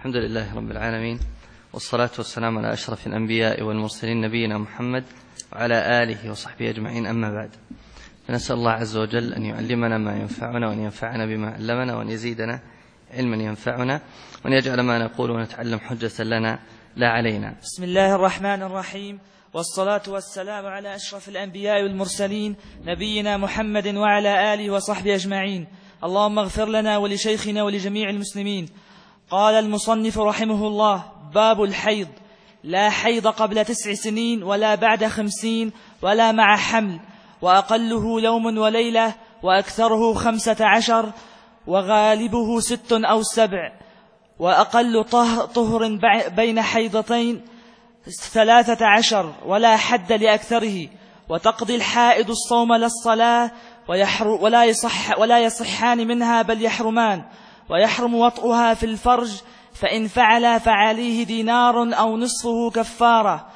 الحمد لله رب العالمين، والصلاة والسلام على أشرف الأنبياء والمرسلين نبينا محمد وعلى آله وصحبه أجمعين، أما بعد. فنسأل الله عز وجل أن يعلمنا ما ينفعنا، وأن ينفعنا بما علمنا، وأن يزيدنا علما ينفعنا، وأن يجعل ما نقول ونتعلم حجة لنا لا علينا. بسم الله الرحمن الرحيم، والصلاة والسلام على أشرف الأنبياء والمرسلين نبينا محمد وعلى آله وصحبه أجمعين. اللهم اغفر لنا ولشيخنا ولجميع المسلمين. قال المصنف رحمه الله: باب الحيض. لا حيض قبل 9 سنين ولا بعد 50 ولا مع حمل، وأقله يوم وليلة، وأكثره 15، وغالبه 6 أو 7، وأقل طهر بين حيضتين 13، ولا حد لأكثره. وتقضي الحائض الصوم للصلاة، ولا يصحان منها بل يحرمان، ويحرم وطئها في الفرج، فإن فعل فعليه دينار أو نصفه كفارة،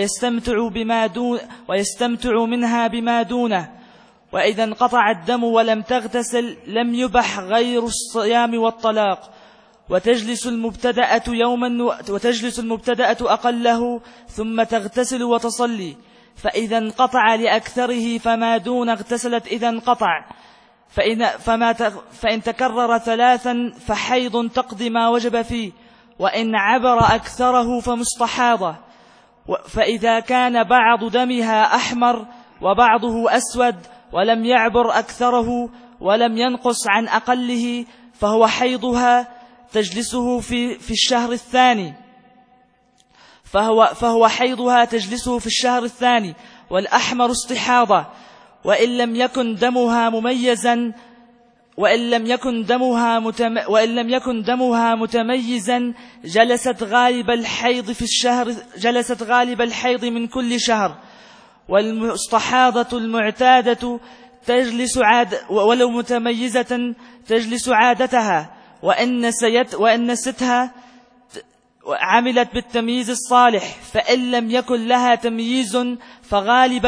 ويستمتع منها بما دونه. وإذا انقطع الدم ولم تغتسل لم يبح غير الصيام والطلاق. وتجلس المبتدأة أقله، ثم تغتسل وتصلي. فإذا انقطع لأكثره فما دون اغتسلت إذا انقطع. فإن تكرر 3 فحيض تقضي ما وجب فيه، وإن عبر أكثره فمستحاضة. فإذا كان بعض دمها أحمر وبعضه أسود ولم يعبر أكثره ولم ينقص عن أقله فهو حيضها، تجلسه في الشهر الثاني. فهو حيضها تجلسه في الشهر الثاني، والأحمر استحاضة. وإن لم يكن دمها متميزا جلست غالب الحيض من كل شهر. والمستحاضة المعتادة تجلس ولو متميزة تجلس عادتها، وإن نستها عملت بالتمييز الصالح. فإن لم يكن لها تمييز فغالب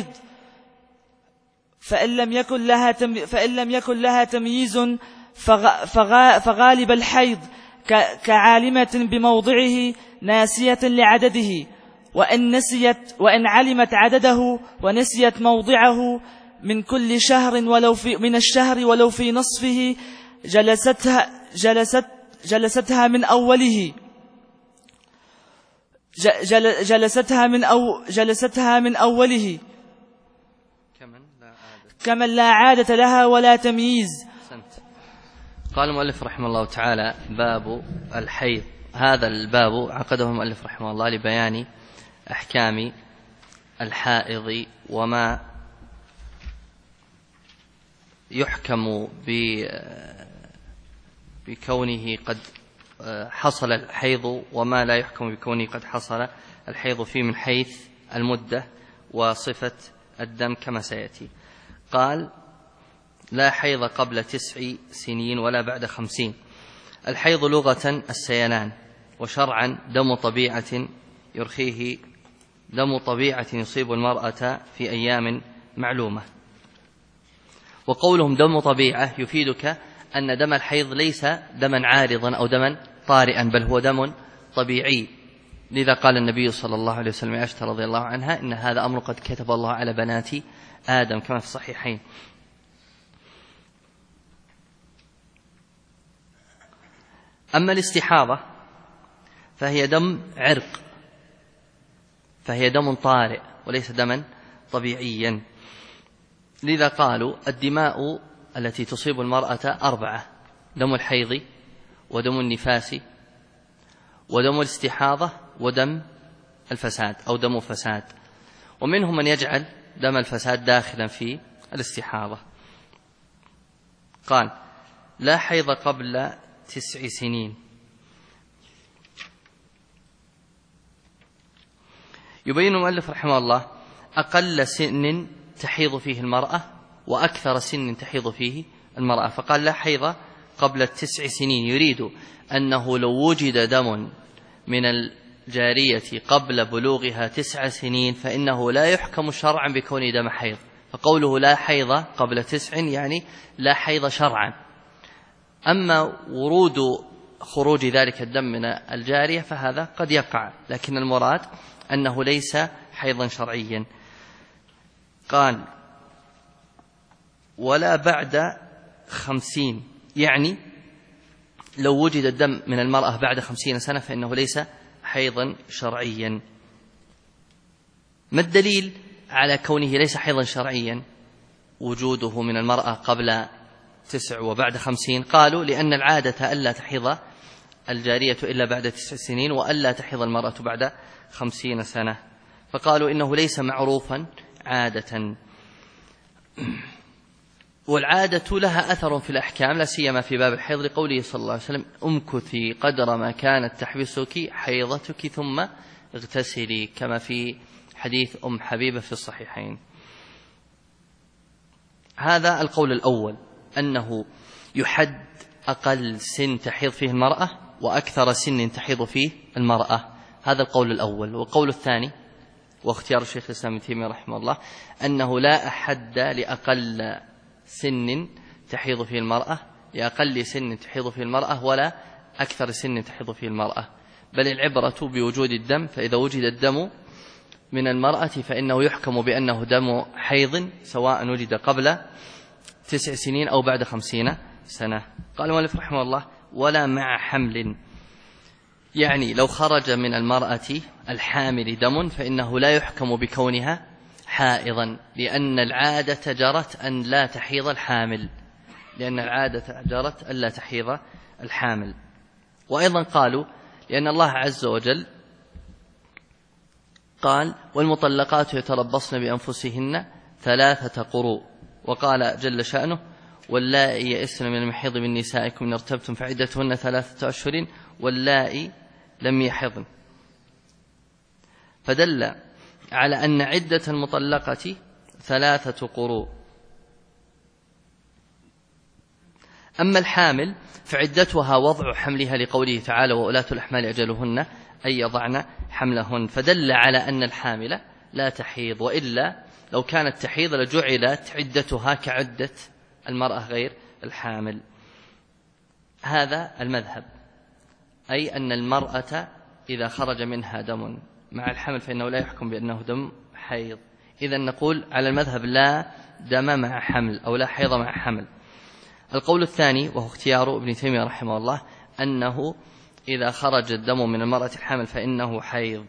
الحيض كعالمة بموضعه ناسية لعدده. وإن علمت عدده ونسيت موضعه من كل شهر من الشهر ولو في نصفه جلستها من أوله كمن لا عادة لها ولا تمييز. قال المؤلف رحمه الله تعالى: باب الحيض. هذا الباب عقده المؤلف رحمه الله لبيان أحكام الحائض، وما يحكم بكونه قد حصل الحيض، وما لا يحكم بكونه قد حصل الحيض فيه، من حيث المدة وصفة الدم كما سيأتي. قال: لا حيض قبل 9 سنين ولا بعد 50. الحيض لغة السيلان، وشرعا دم طبيعة يصيب المرأة في أيام معلومة. وقولهم دم طبيعة يفيدك أن دم الحيض ليس دما عارضا أو دما طارئا، بل هو دم طبيعي. لذا قال النبي صلى الله عليه وسلم عائشة رضي الله عنها: إن هذا أمر قد كتب الله على بنات آدم، كما في الصحيحين. أما الاستحاضة فهي دم عرق، فهي دم طارئ وليس دما طبيعيا. لذا قالوا الدماء التي تصيب المرأة 4: دم الحيض، ودم النفاس، ودم الاستحاضة، ودم الفساد أو دم فساد. ومنهم من يجعل دم الفساد داخلا في الاستحاضة. قال: لا حيض قبل 9 سنين. يبين المؤلف رحمه الله أقل سن تحيض فيه المرأة وأكثر سن تحيض فيه المرأة، فقال: لا حيض قبل 9 سنين، يريد أنه لو وجد دم من الجارية قبل بلوغها 9 سنين فإنه لا يحكم شرعا بكون دم حيض. فقوله لا حيض قبل 9 يعني لا حيض شرعا. أما ورود خروج ذلك الدم من الجارية فهذا قد يقع، لكن المراد أنه ليس حيضا شرعيا. قال ولا بعد 50، يعني لو وجد الدم من المرأة بعد 50 سنة فإنه ليس حيضا شرعيا. ما الدليل على كونه ليس حيضا شرعيا وجوده من المرأة قبل 9 وبعد 50؟ قالوا لأن العادة ألا تحيض الجارية إلا بعد 9 سنين، وألا تحيض المرأة بعد 50 سنة، فقالوا إنه ليس معروفا عادة. والعادة لها أثر في الأحكام، لا سيما في باب الحيض، لقوله صلى الله عليه وسلم امكثي قدر ما كانت تحبسك حيضتك ثم اغتسلي، كما في حديث حبيبة في الصحيحين. هذا القول الأول، أنه يحد أقل سن تحيض فيه المرأة وأكثر سن تحيض فيه المرأة، هذا القول الأول. والقول الثاني واختيار الشيخ الإسلام ابن تيمية رحمه الله أنه لا أحد لأقل سن تحيض فيه المرأة، لأقل سن تحيض فيه المرأة، ولا أكثر سن تحيض فيه المرأة، بل العبرة بوجود الدم، فإذا وجد الدم من المرأة فإنه يحكم بأنه دم حيض سواء وجد قبل 9 سنين أو بعد 50 سنة. قال المؤلف رحمه الله ولا مع حمل، يعني لو خرج من المرأة الحامل دم فإنه لا يحكم بكونها حائضا، لأن العادة جرت أن لا تحيض الحامل، لأن العادة جرت أن لا تحيض الحامل. وأيضا قالوا لأن الله عز وجل قال والمطلقات يتربصن بأنفسهن 3 قروء، وقال جل شأنه واللائي يئسن من المحيض من نسائكم إن ارتبتم فعدتهن 3 أشهر واللائي لم يحضن، فدل على أن عدة المطلقة 3 قروء. أما الحامل فعدتها وضع حملها، لقوله تعالى وأولاة الأحمال أجلهن أن يضعن حملهن، فدل على أن الحامل لا تحيض، وإلا لو كانت تحيض لجعلت عدتها كعدة المرأة غير الحامل. هذا المذهب، أي أن المرأة إذا خرج منها دم مع الحمل فإنه لا يحكم بأنه دم حيض. إذن نقول على المذهب لا دم مع حمل أو لا حيض مع حمل. القول الثاني وهو اختيار ابن تيمية رحمه الله أنه إذا خرج الدم من المرأة الحامل فإنه حيض.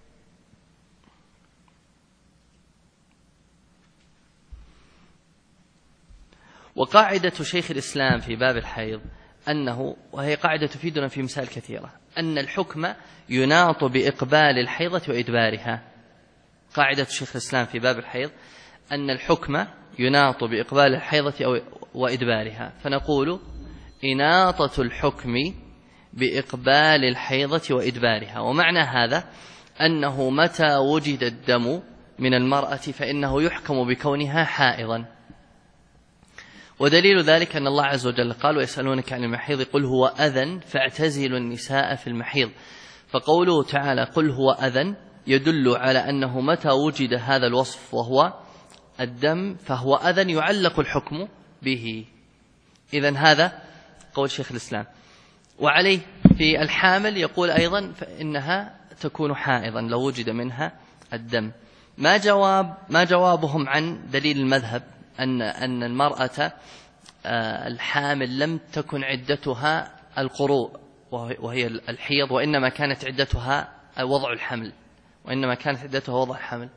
وقاعدة شيخ الإسلام في باب الحيض أنه، وهي قاعدة تفيدنا في مسائل كثيرة، أن الحكم يناط بإقبال الحيضة وإدبارها. قاعدة شيخ الإسلام في باب الحيض أن الحكم يناط بإقبال الحيضة وإدبارها، فنقول إناطة الحكم بإقبال الحيضة وإدبارها. ومعنى هذا أنه متى وجد الدم من المرأة فإنه يحكم بكونها حائضا. ودليل ذلك أن الله عز وجل قال ويسألونك عن المحيض قل هو أذى فاعتزلوا النساء في المحيض، فقوله تعالى قل هو أذى يدل على أنه متى وجد هذا الوصف وهو الدم فهو أذى يعلق الحكم به. إذن هذا قول شيخ الإسلام. وعليه في الحامل يقول أيضا فإنها تكون حائضا لو وجد منها الدم. ما جوابهم عن دليل المذهب أن المرأة الحامل لم تكن عدتها القروء وهي الحيض، وإنما كانت عدتها وضع الحمل، وإنما كانت عدتها وضع الحمل.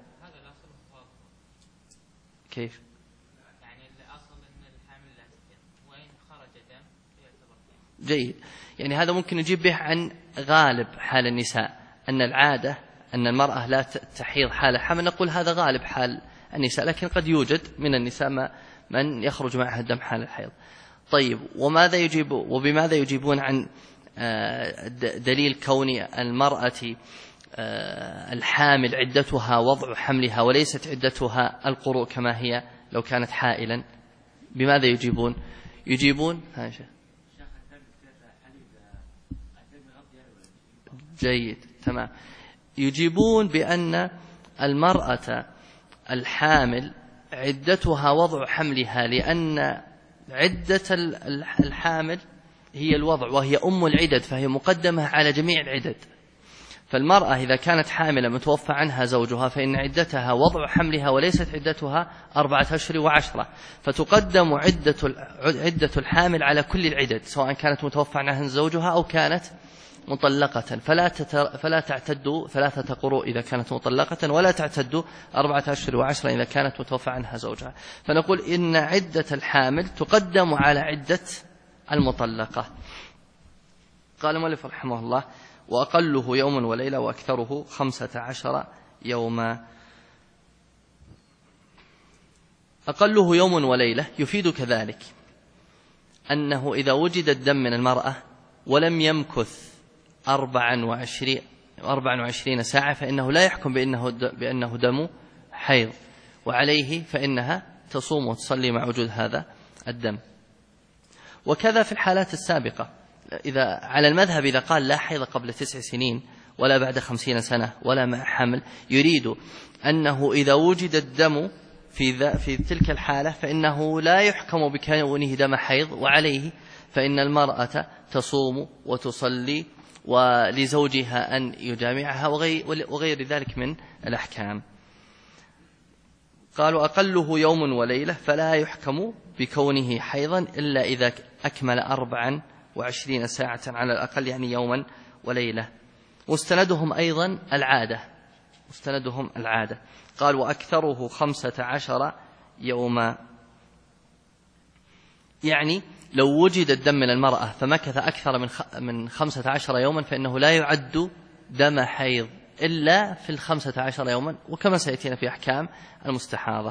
كيف؟ يعني الأصل أن الحامل لا تحيض وإن خرج دم يعتبر. جيد، يعني هذا ممكن نجيب به عن غالب حال النساء، أن العادة أن المرأة لا تحيض حال الحمل، نقول هذا غالب حال النساء، لكن قد يوجد من النساء من يخرج معها الدم حال الحيض. طيب، وبماذا يجيبون عن دليل كون المرأة الحامل عدتها وضع حملها وليست عدتها القروء كما هي لو كانت حائلا؟ بماذا يجيبون جيد، تمام. يجيبون بأن المرأة الحامل عدتها وضع حملها، لأن عدة الحامل هي الوضع وهي أم العدد، فهي مقدمة على جميع العدد. فالمرأة إذا كانت حاملة متوفى عنها زوجها فإن عدتها وضع حملها وليست عدتها 4 أشهر و10، فتقدم عدة الحامل على كل العدد سواء كانت متوفى عنها زوجها أو كانت مطلقة، فلا تعتد 3 قروء إذا كانت مطلقة، ولا تعتد 4 أشهر و10 إذا كانت متوفى عنها زوجها. فنقول إن عدة الحامل تقدم على عدة المطلقة. قال المؤلف رحمه الله: وأقله يوم وليلة وأكثره 15 يوما. أقله يوم وليلة يفيد كذلك أنه إذا وجد الدم من المرأة ولم يمكث 24 ساعة فإنه لا يحكم بأنه دم حيض، وعليه فإنها تصوم وتصلي مع وجود هذا الدم. وكذا في الحالات السابقة، إذا على المذهب إذا قال لا حيض قبل 9 سنين ولا بعد 50 سنة ولا مع حمل، يريد أنه إذا وجد الدم في تلك الحالة فإنه لا يحكم بكونه دم حيض، وعليه فإن المرأة تصوم وتصلي ولزوجها أن يجامعها وغير ذلك من الأحكام. قالوا: أقله يوم وليلة، فلا يحكم بكونه حيضا إلا إذا أكمل 24 ساعة على الأقل، يعني يوما وليلة. مستندهم أيضا العادة. قال: وأكثره 15 يوما، يعني لو وجد الدم من المرأة فمكث أكثر من 15 يوما فإنه لا يعد دم حيض إلا في 15 يوما، وكما سيأتينا في أحكام المستحاضة.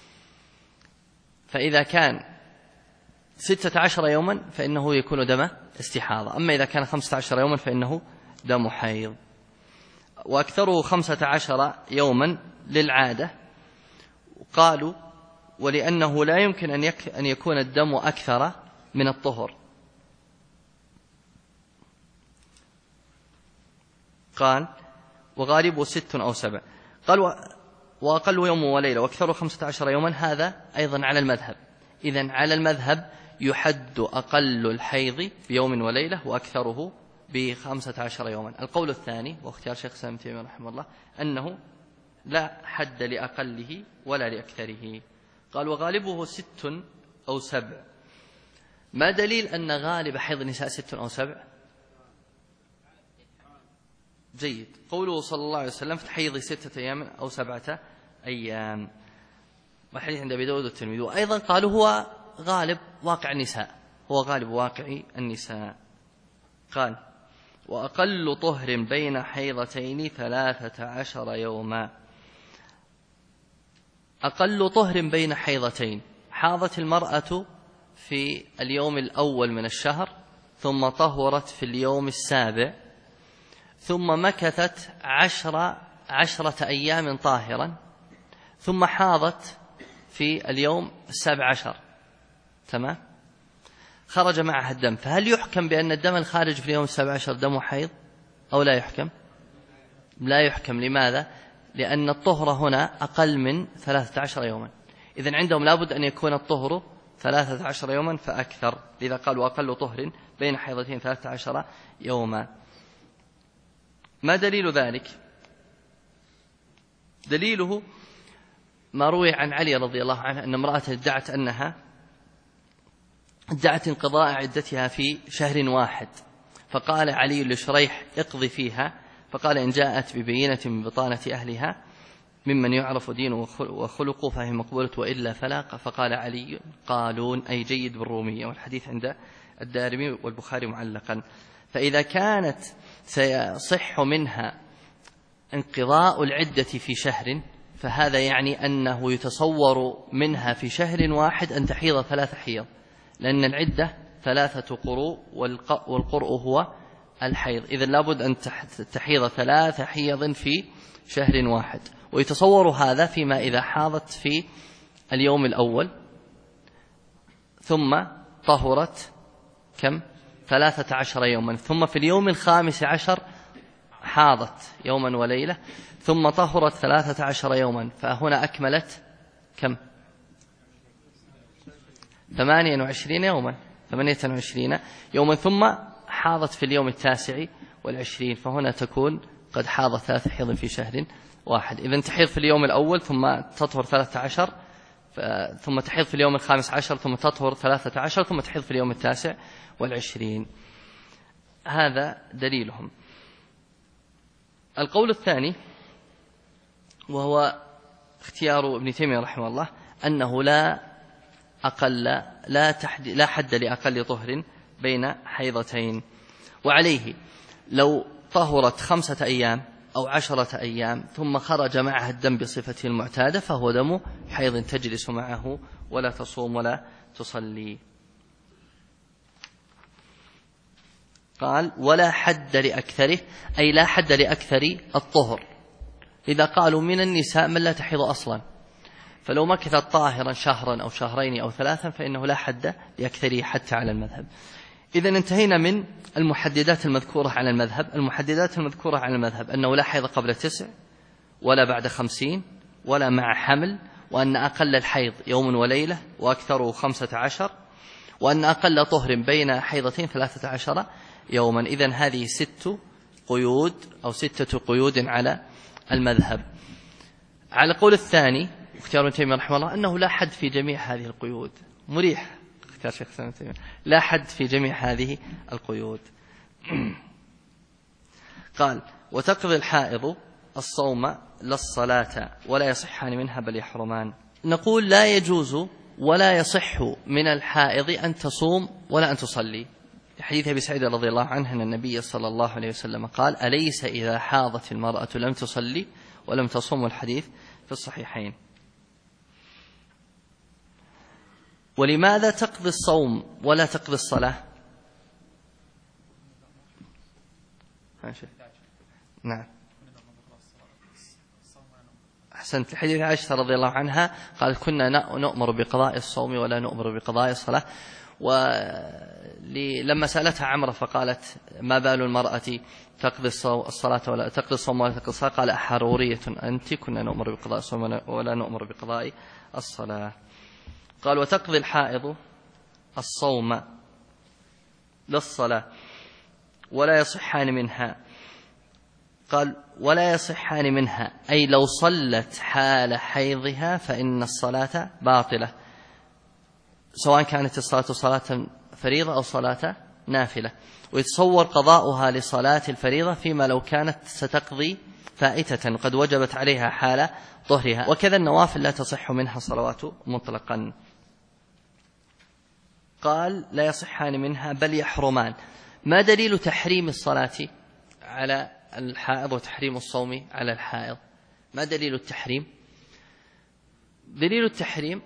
فإذا كان 16 يوما فإنه يكون دم استحاضة، أما إذا كان 15 يوما فإنه دم حيض. وأكثره 15 يوما للعادة. قالوا: ولأنه لا يمكن أن يكون الدم أكثر من الطهر. قال: وغالبه 6 أو 7. قال: وأقل يوم وليلة وأكثره 15 يوما. هذا أيضا على المذهب. إذن على المذهب يحد أقل الحيض بيوم وليلة وأكثره ب15 يوما. القول الثاني واختيار شيخ الإسلام ابن تيمية رحمه الله أنه لا حد لأقله ولا لأكثره. قال: وغالبه 6 أو 7. ما دليل أن غالب حيض النساء 6 أو 7؟ جيد. قوله صلى الله عليه وسلم: في حيض 6 أيام أو 7 أيام، والحديث عند أبي داود والترمذي. وأيضا قالوا هو غالب واقع النساء، قال: وأقل طهر بين حيضتين 13 يوما. أقل طهر بين حيضتين، حاضت المرأة في اليوم الأول من الشهر، ثم طهرت في اليوم 7، ثم مكثت 10 أيام طاهرا، ثم حاضت في اليوم 17. تمام؟ خرج معها الدم. فهل يحكم بأن الدم الخارج في اليوم 17 دم حيض أو لا يحكم؟ لا يحكم. لماذا؟ لأن الطهر هنا أقل من 13 يوما. إذن عندهم لابد أن يكون الطهر 13 يوما فأكثر، لذا قالوا: أقل طهر بين حيضتين 13 يوما. ما دليل ذلك؟ دليله ما روي عن علي رضي الله عنه أن امرأة ادعت انقضاء عدتها في شهر واحد، فقال علي لشريح: اقضي فيها. فقال: إن جاءت ببينة من بطانة أهلها ممن يعرف دينه وخلقه فهي مقبولة، وإلا فلا. فقال علي: قالون، أي جيد بالرومية. والحديث عند الدارمي والبخاري معلقا. فإذا كانت سيصح منها انقضاء العدة في شهر، فهذا يعني أنه يتصور منها في شهر واحد أن تحيض 3 حيض، لأن العدة 3 قروء والقرء هو الحيض. إذن لابد أن تحيض 3 حيض في شهر واحد. ويتصور هذا فيما إذا حاضت في اليوم الأول ثم طهرت 13 يوما، ثم في اليوم 15 حاضت يوما وليلة، ثم طهرت 13 يوما، فهنا أكملت 28 يوما. 28 يوما، ثم حاضت في اليوم 29، فهنا تكون قد حاضت 3 حيض في شهر واحد. إذن تحيض في اليوم الأول ثم تطهر 13، ثم تحيض في اليوم 15، ثم تطهر 13، ثم تحيض في اليوم 29. هذا دليلهم. القول الثاني وهو اختيار ابن تيمية رحمه الله أنه لا حد لأقل طهر بين حيضتين، وعليه لو طهرت 5 أيام أو 10 أيام ثم خرج معها الدم بصفته المعتادة فهو دم حيض تجلس معه ولا تصوم ولا تصلي. قال ولا حد لأكثره، أي لا حد لأكثر الطهر. إذا قالوا من النساء من لا تحيض أصلا، فلو مكثت طاهرا شهرا أو شهرين أو 3 فإنه لا حد لأكثره حتى على المذهب. إذن انتهينا من المحددات المذكورة على المذهب. المحددات المذكورة على المذهب أنه لا حيض قبل 9 ولا بعد 50 ولا مع حمل، وأن أقل الحيض يوم وليلة وأكثره 15، وأن أقل طهر بين حيضتين 13 يوما. إذن هذه 6 قيود أو 6 قيود على المذهب. على قول الثاني اختيار ابن تيمية رحمه الله أنه لا حد في جميع هذه القيود. مريح اختيار شيخ ابن تيمية، لا حد في جميع هذه القيود. قال وتقضي الحائض الصوم لا الصلاة ولا يصحان منها بل يحرمان. نقول لا يجوز ولا يصح من الحائض أن تصوم ولا أن تصلي. حديث أبي سعيد رضي الله عنه أن النبي صلى الله عليه وسلم قال أليس إذا حاضت المرأة لم تصلي ولم تصوم، الحديث في الصحيحين. ولماذا تقضي الصوم ولا تقضي الصلاة؟ نعم أحسنت. حديث عائشة رضي الله عنها قال كنا نؤمر بقضاء الصوم ولا نؤمر بقضاء الصلاة. ولما سألتها عمرة فقالت ما بال المرأة تقضي الصلاة ولا تقضي الصوم ولا تقضي الصلاة؟ قال أحرورية أنت؟ كنا نؤمر بقضاء الصوم ولا نؤمر بقضاء الصلاة. قال وتقضي الحائض الصوم للصلاة ولا يصحان منها. قال ولا يصحان منها أي لو صلت حال حيضها فإن الصلاة باطلة، سواء كانت الصلاة صلاة فريضة أو صلاة نافلة. ويتصور قضاؤها لصلاة الفريضة فيما لو كانت ستقضي فائتة قد وجبت عليها حال طهرها. وكذا النوافل لا تصح منها صلوات مطلقا. قال لا يصحان منها بل يحرمان. ما دليل تحريم الصلاة على الحائض وتحريم الصوم على الحائض؟ ما دليل التحريم؟ دليل التحريم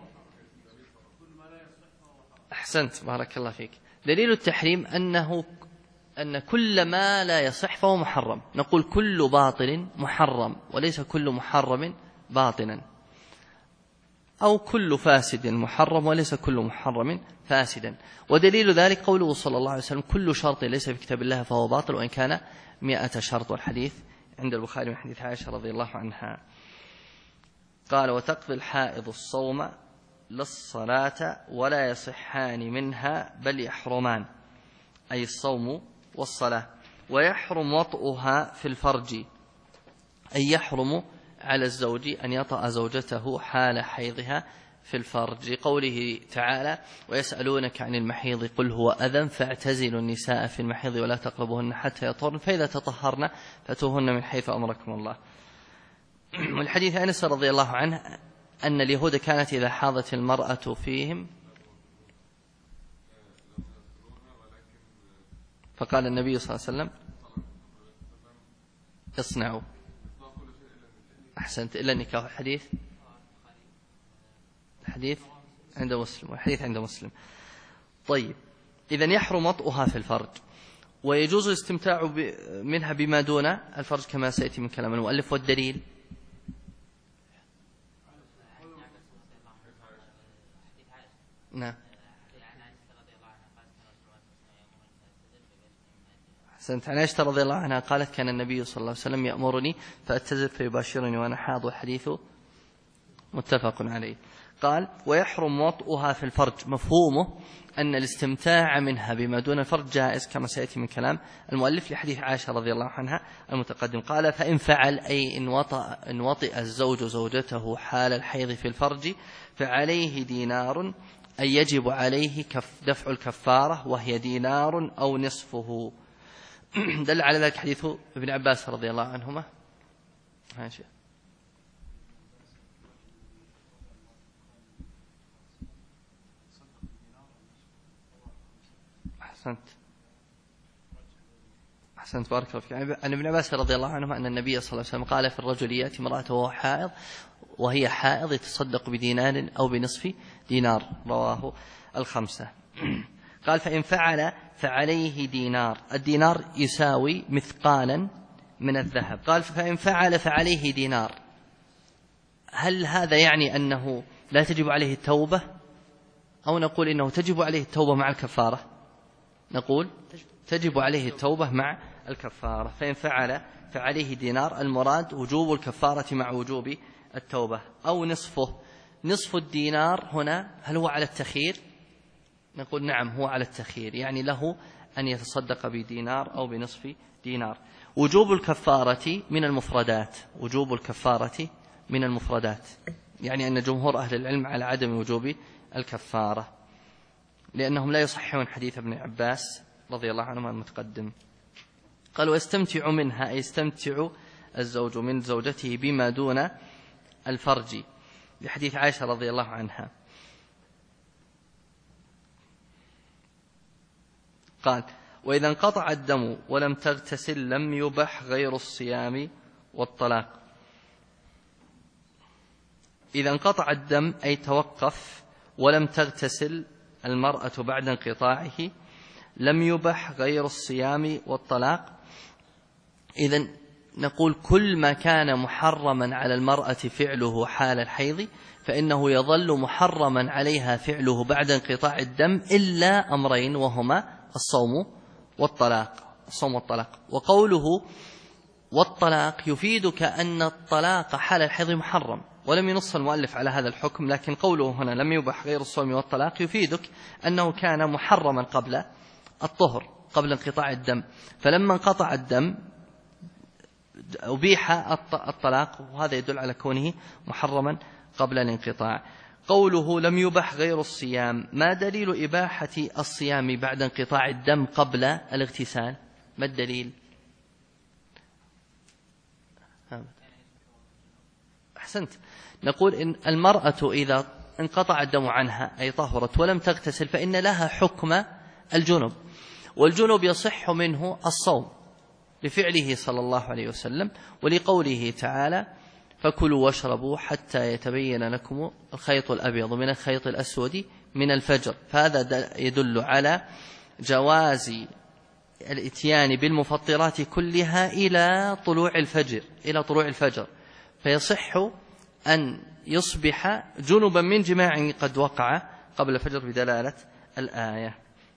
أحسنت بارك الله فيك. دليل التحريم أن كل ما لا يصح فهو محرم. نقول كل باطل محرم وليس كل محرم باطلا، أو كل فاسد محرم وليس كل محرم فاسدا. ودليل ذلك قوله صلى الله عليه وسلم كل شرط ليس في كتاب الله فهو باطل وإن كان 100 شرط، والحديث عند البخاري من حديث عائشة رضي الله عنها. قال وتقضي الحائض الصوم للصلاة ولا يصحان منها بل يحرمان، أي الصوم والصلاة. ويحرم وطئها في الفرج، أي يحرم على الزوج أن يطأ زوجته حال حيضها في الفرج. قوله تعالى ويسألونك عن المحيض قل هو أذى فاعتزلوا النساء في المحيض ولا تقربوهن حتى يطهرن فإذا تطهرن فأتوهن من حيث أمركم الله. والحديث أنس رضي الله عنه أن اليهود كانت إذا حاضت المرأة فيهم فقال النبي صلى الله عليه وسلم اصنعوا. أحسنت إلا النكاح. الحديث عند مسلم، والحديث عند مسلم. طيب إذن يحرم وطئها في الفرج، ويجوز الاستمتاع منها بما دون الفرج كما سيأتي من كلام المؤلف. والدليل نعم أحسنت. عن عائشة رضي الله عنها قالت كان النبي صلى الله عليه وسلم يأمرني فأتزل فيباشرني وأنا حاض، والحديث متفق عليه. قال ويحرم وطئها في الفرج، مفهومه أن الاستمتاع منها بما دون الفرج جائز كما سيأتي من كلام المؤلف لحديث عائشة رضي الله عنها المتقدم. قال فإن فعل أي إن وطئ الزوج زوجته حال الحيض في الفرج فعليه دينار، أي يجب عليه دفع الكفارة وهي دينار أو نصفه. دل على ذلك حديث ابن عباس رضي الله عنهما. أحسنت بارك الله فيك. عن ابن عباس رضي الله عنهما أن النبي صلى الله عليه وسلم قال في الرجل يأتي امرأته وهي حائض يتصدق بدينار أو بنصف دينار، رواه الخمسة. قال فإن فعل فعليه دينار، الدينار يساوي مثقالا من الذهب. قال فإن فعل فعليه دينار، هل هذا يعني أنه لا تجب عليه التوبة، أو نقول إنه تجب عليه التوبة مع الكفارة؟ نقول تجب عليه التوبة مع الكفارة. فإن فعل فعليه دينار، المراد وجوب الكفارة مع وجوب التوبة، أو نصفه. نصف الدينار هنا هل هو على التخيير؟ نقول نعم هو على التخيير، يعني له أن يتصدق بدينار أو بنصف دينار. وجوب الكفارة من المفردات، وجوب الكفارة من المفردات، يعني أن جمهور أهل العلم على عدم وجوب الكفارة، لأنهم لا يصححون حديث ابن عباس رضي الله عنهما المتقدم. قال ويستمتع منها، أي يستمتع الزوج من زوجته بما دون الفرج، لحديث عائشة رضي الله عنها. قال وإذا انقطع الدم ولم تغتسل لم يبح غير الصيام والطلاق. إذا انقطع الدم أي توقف ولم تغتسل المرأة بعد انقطاعه لم يبح غير الصيام والطلاق. إذن نقول كل ما كان محرما على المرأة فعله حال الحيض فإنه يظل محرما عليها فعله بعد انقطاع الدم إلا أمرين، وهما الصوم والطلاق. وقوله والطلاق يفيدك أن الطلاق حال الحيض محرم، ولم ينص المؤلف على هذا الحكم، لكن قوله هنا لم يبح غير الصوم والطلاق يفيدك أنه كان محرما قبل الطهر، قبل انقطاع الدم، فلما انقطع الدم أبيح الطلاق، وهذا يدل على كونه محرما قبل الانقطاع. قوله لم يبح غير الصيام، ما دليل إباحة الصيام بعد انقطاع الدم قبل الاغتسال؟ ما الدليل؟ أحسنت. نقول إن المرأة إذا انقطع الدم عنها أي طهرت ولم تغتسل فإن لها حكم الجنب، والجنب يصح منه الصوم لفعله صلى الله عليه وسلم، ولقوله تعالى فكلوا واشربوا حتى يتبين لكم الخيط الأبيض من الخيط الأسود من الفجر. فهذا يدل على جواز الاتيان بالمفطرات كلها إلى طلوع الفجر، فيصح أن يصبح جنبا من جماع قد وقع قبل الفجر بدلالة الآية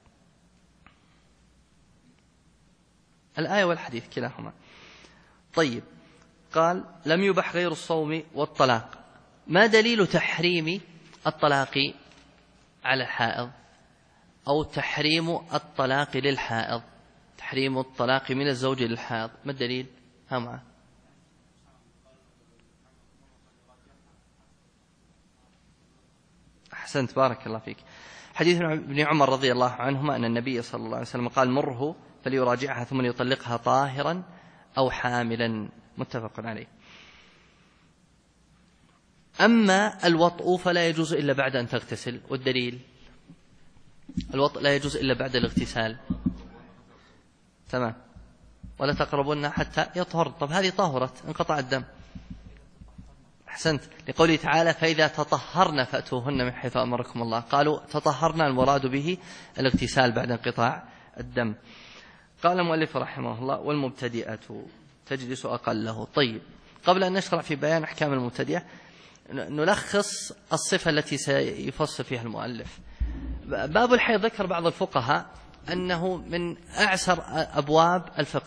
والحديث كلاهما. طيب، قال لم يبح غير الصوم والطلاق، ما دليل تحريم الطلاق على الحائض أو تحريم الطلاق للحائض؟ تحريم الطلاق من الزوج للحائض، ما الدليل؟ معه. أحسنت بارك الله فيك. حديث ابن عمر رضي الله عنهما أن النبي صلى الله عليه وسلم قال مره فليراجعها ثم يطلقها طاهرا أو حاملا، متفق عليه. أما الوطء فلا يجوز إلا بعد أن تغتسل، والدليل الوطء لا يجوز إلا بعد الاغتسال، تمام، ولا تقربون حتى يطهر. طب هذه طهرت انقطع الدم. أحسنت، لقوله تعالى فإذا تطهرن فأتوهن من حيث أمركم الله، قالوا تطهرنا المراد به الاغتسال بعد انقطاع الدم. قال المؤلف رحمه الله والمبتدئة تجلس أقله. طيب، قبل أن نشرع في بيان أحكام المبتدئة نلخص الصفة التي سيفصل فيها المؤلف. باب الحيض ذكر بعض الفقهاء أنه من أعسر أبواب الفقه،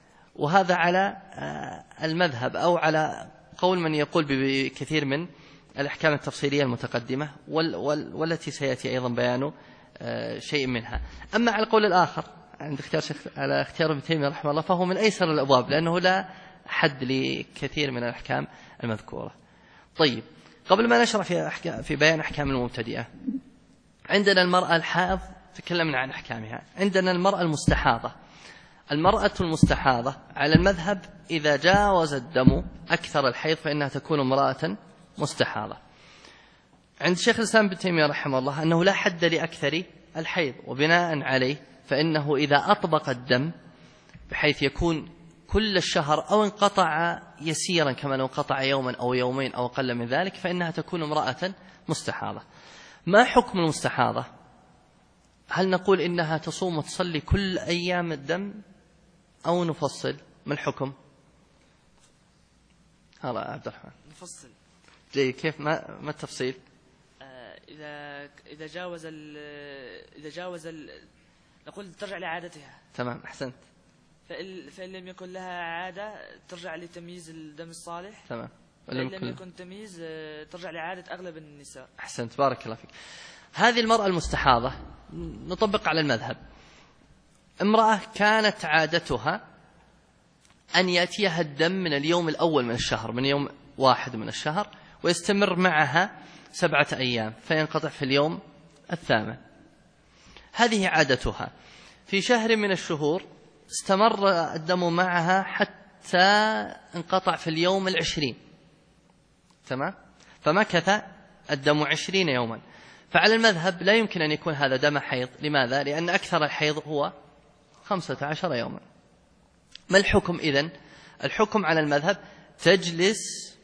وهذا على المذهب أو على قول من يقول بكثير من الأحكام التفصيلية المتقدمة والتي سيأتي أيضا بيان شيء منها. أما على القول الآخر عند على اختيار ابن تيمية رحمه الله فهو من أيسر الأبواب لأنه لا حد لكثير من الأحكام المذكورة. طيب، قبل ما نشرح في بيان أحكام المبتدئة، عندنا المرأة الحائض تكلمنا عن أحكامها. عندنا المرأة المستحاضة. المرأة المستحاضة على المذهب إذا جاوز الدم أكثر الحيض فإنها تكون امرأة مستحاضة. عند شيخ الإسلام ابن تيمية رحمه الله أنه لا حد لأكثر الحيض، وبناء عليه فإنه إذا أطبق الدم بحيث يكون كل الشهر أو انقطع يسيرا كما لو انقطع يوما أو يومين أو أقل من ذلك فإنها تكون امرأة مستحاضة. ما حكم المستحاضة؟ هل نقول إنها تصوم وتصلي كل أيام الدم أو نفصل؟ ما الحكم؟ هلا عبد الرحمن نفصل. جيد، كيف ما التفصيل؟ إذا جاوز نقول ترجع لعادتها. تمام، أحسنت. فإن لم يكن لها عادة ترجع لتمييز الدم الصالح. تمام. فإن لم يكن تمييز ترجع لعادة أغلب النساء. أحسنت، بارك الله فيك. هذه المرأة المستحاضة نطبق على المذهب. امرأة كانت عادتها أن يأتيها الدم من اليوم الأول من الشهر، من يوم 1 من الشهر، ويستمر معها 7 أيام فينقطع في اليوم 8. هذه عادتها. في شهر من الشهور استمر الدم معها حتى انقطع في اليوم 20. تمام؟ فمكث الدم 20 يوما. فعلى المذهب لا يمكن أن يكون هذا دم حيض. لماذا؟ لأن أكثر الحيض هو 15 يوما. ما الحكم إذن؟ الحكم على المذهب تجلس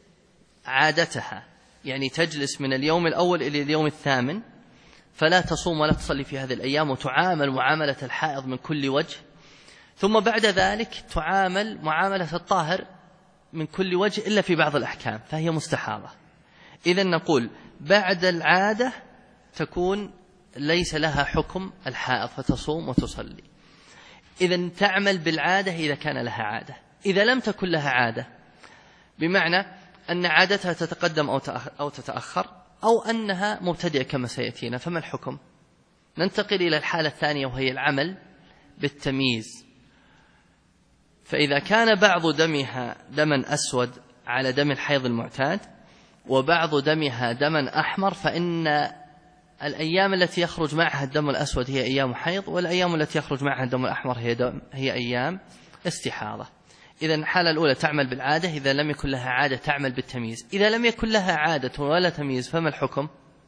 عادتها، يعني تجلس من اليوم الأول إلى اليوم 8 فلا تصوم ولا تصلي في هذه الأيام، وتعامل معاملة الحائض من كل وجه. ثم بعد ذلك تعامل معاملة الطاهر من كل وجه إلا في بعض الأحكام، فهي مستحاضة. إذن نقول بعد العادة تكون ليس لها حكم الحائض فتصوم وتصلي. إذن تعمل بالعادة إذا كان لها عادة. إذا لم تكن لها عادة بمعنى أن عادتها تتقدم أو تتأخر أو أنها مبتدئة كما سيأتينا، فما الحكم؟ ننتقل إلى الحالة الثانية وهي العمل بالتمييز. فإذا كان بعض دمها دما أسود على دم الحيض المعتاد وبعض دمها دما أحمر فإن الأيام التي يخرج معها الدم الأسود هي أيام حيض، والأيام التي يخرج معها الدم الأحمر هي أيام استحاضة. إذن الحالة الأولى تعمل بالعادة، إذا لم يكن لها عادة تعمل بالتمييز. إذا لم يكن لها عادة ولا تمييز فما الحكم؟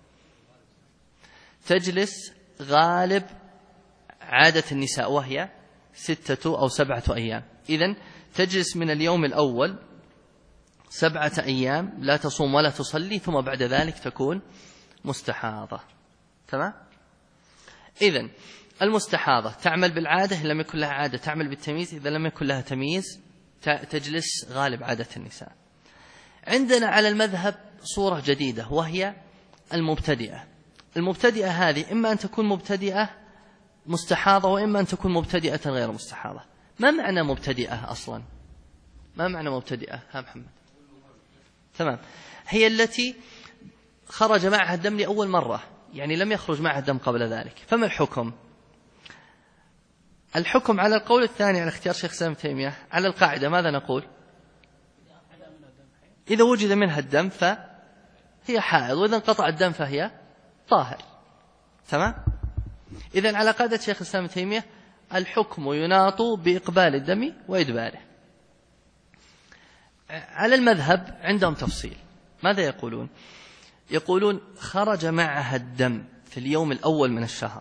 تجلس غالب عادة النساء وهي 6 أو 7 أيام. إذن تجلس من اليوم الأول 7 أيام لا تصوم ولا تصلي، ثم بعد ذلك تكون مستحاضة. تمام؟ إذن المستحاضة تعمل بالعادة، إذا لم يكن لها عادة تعمل بالتمييز، إذا لم يكن لها تمييز تجلس غالب عادة النساء. عندنا على المذهب صورة جديدة وهي المبتدئة. المبتدئة هذه إما أن تكون مبتدئة مستحاضة وإما أن تكون مبتدئة غير مستحاضة. ما معنى مبتدئة أصلا؟ ما معنى مبتدئة؟ ها محمد. تمام، هي التي خرج معها الدم لأول مرة، يعني لم يخرج معها الدم قبل ذلك. فما الحكم؟ الحكم على القول الثاني على اختيار شيخ الإسلام ابن تيمية على القاعدة ماذا نقول؟ إذا وجد منها الدم فهي حائض، وإذا انقطع الدم فهي طاهر. تمام؟ إذن على قاعدة شيخ الإسلام ابن تيمية الحكم يناط بإقبال الدم وإدباره. على المذهب عندهم تفصيل. ماذا يقولون؟ يقولون خرج معها الدم في اليوم الأول من الشهر،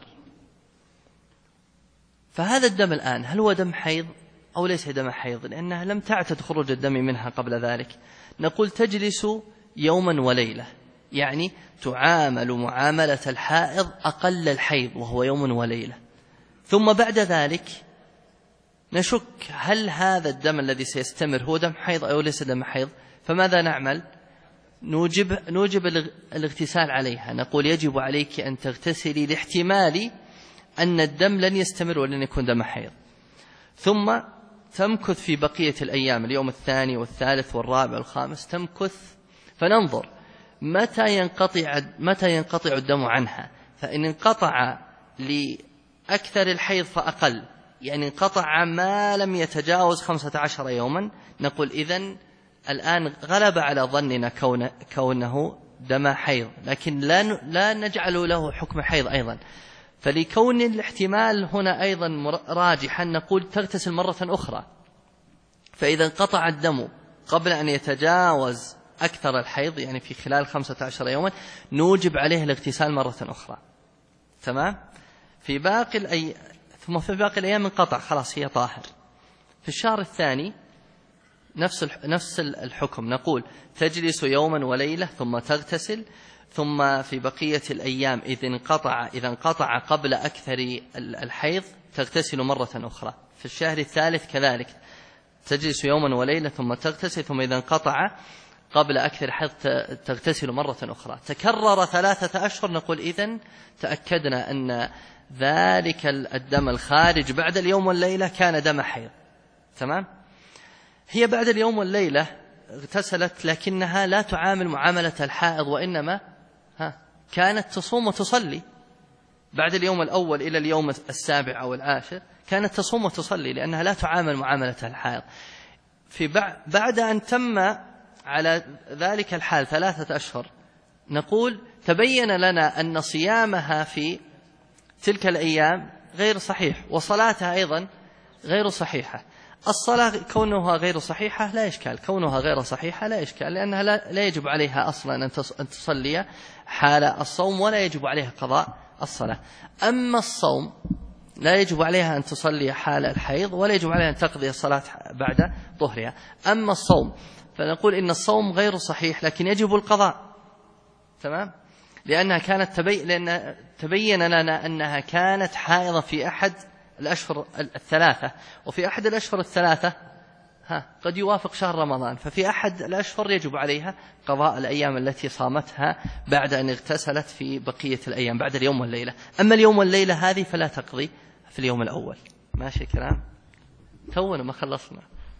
فهذا الدم الآن هل هو دم حيض أو ليس دم حيض؟ لأنها لم تعتد خروج الدم منها قبل ذلك. نقول تجلس يوما وليلة، يعني تعامل معاملة الحائض أقل الحيض وهو يوم وليلة. ثم بعد ذلك نشك هل هذا الدم الذي سيستمر هو دم حيض أو ليس دم حيض، فماذا نعمل؟ نوجب الاغتسال عليها. نقول يجب عليك أن تغتسلي لاحتمال أن الدم لن يستمر ولن يكون دم حيض، ثم تمكث في بقية الأيام اليوم 2 و3 و4 و5 تمكث، فننظر متى ينقطع الدم عنها؟ فإن انقطع لأكثر الحيض فأقل، يعني انقطع ما لم يتجاوز 15 يوما، نقول إذن الآن غلب على ظننا كونه دم حيض، لكن لا نجعل له حكم حيض أيضا. فلكون الاحتمال هنا أيضا راجحا نقول تغتسل مرة أخرى. فإذا انقطع الدم قبل أن يتجاوز أكثر الحيض، يعني في خلال 15 يوما، نوجب عليه الاغتسال مرة أخرى. تمام؟ ثم في باقي الأيام انقطع، خلاص هي طاهر. في الشهر الثاني نفس الحكم، نقول تجلس يوما وليلة ثم تغتسل، ثم في بقية الأيام إذا انقطع قبل أكثر الحيض تغتسل مرة أخرى. في الشهر الثالث كذلك تجلس يوما وليلة ثم تغتسل، ثم إذا انقطع قبل أكثر الحيض تغتسل مرة أخرى. تكرر 3 أشهر، نقول إذن تأكدنا أن ذلك الدم الخارج بعد اليوم والليلة كان دم حيض. تمام؟ هي بعد اليوم والليلة اغتسلت، لكنها لا تعامل معاملة الحائض، وإنما كانت تصوم وتصلي. بعد اليوم الأول إلى اليوم 7 أو 10 كانت تصوم وتصلي، لأنها لا تعامل معاملة الحائض. بعد أن تم على ذلك الحال 3 أشهر، نقول تبين لنا أن صيامها في تلك الأيام غير صحيح، وصلاتها أيضا غير صحيحة. الصلاة كونها غير صحيحة لا إشكال، كونها غير صحيحة لا إشكال، لأنها لا يجب عليها أصلا أن تصلي حال الصوم، ولا يجب عليها قضاء الصلاة. أما الصوم لا يجب عليها أن تصلي حال الحيض، ولا يجب عليها أن تقضي الصلاة بعد ظهرها. أما الصوم فنقول إن الصوم غير صحيح، لكن يجب القضاء. تمام؟ لأنها كانت تبين لنا أنها كانت حائضة في أحد الأشهر 3، وفي أحد الأشهر 3 قد يوافق شهر رمضان، ففي أحد الأشهر يجب عليها قضاء الأيام التي صامتها بعد أن اغتسلت في بقية الأيام بعد اليوم والليلة. أما اليوم والليلة هذه فلا تقضي في اليوم الأول. ماشي كلام؟ تونا ما خلصنا.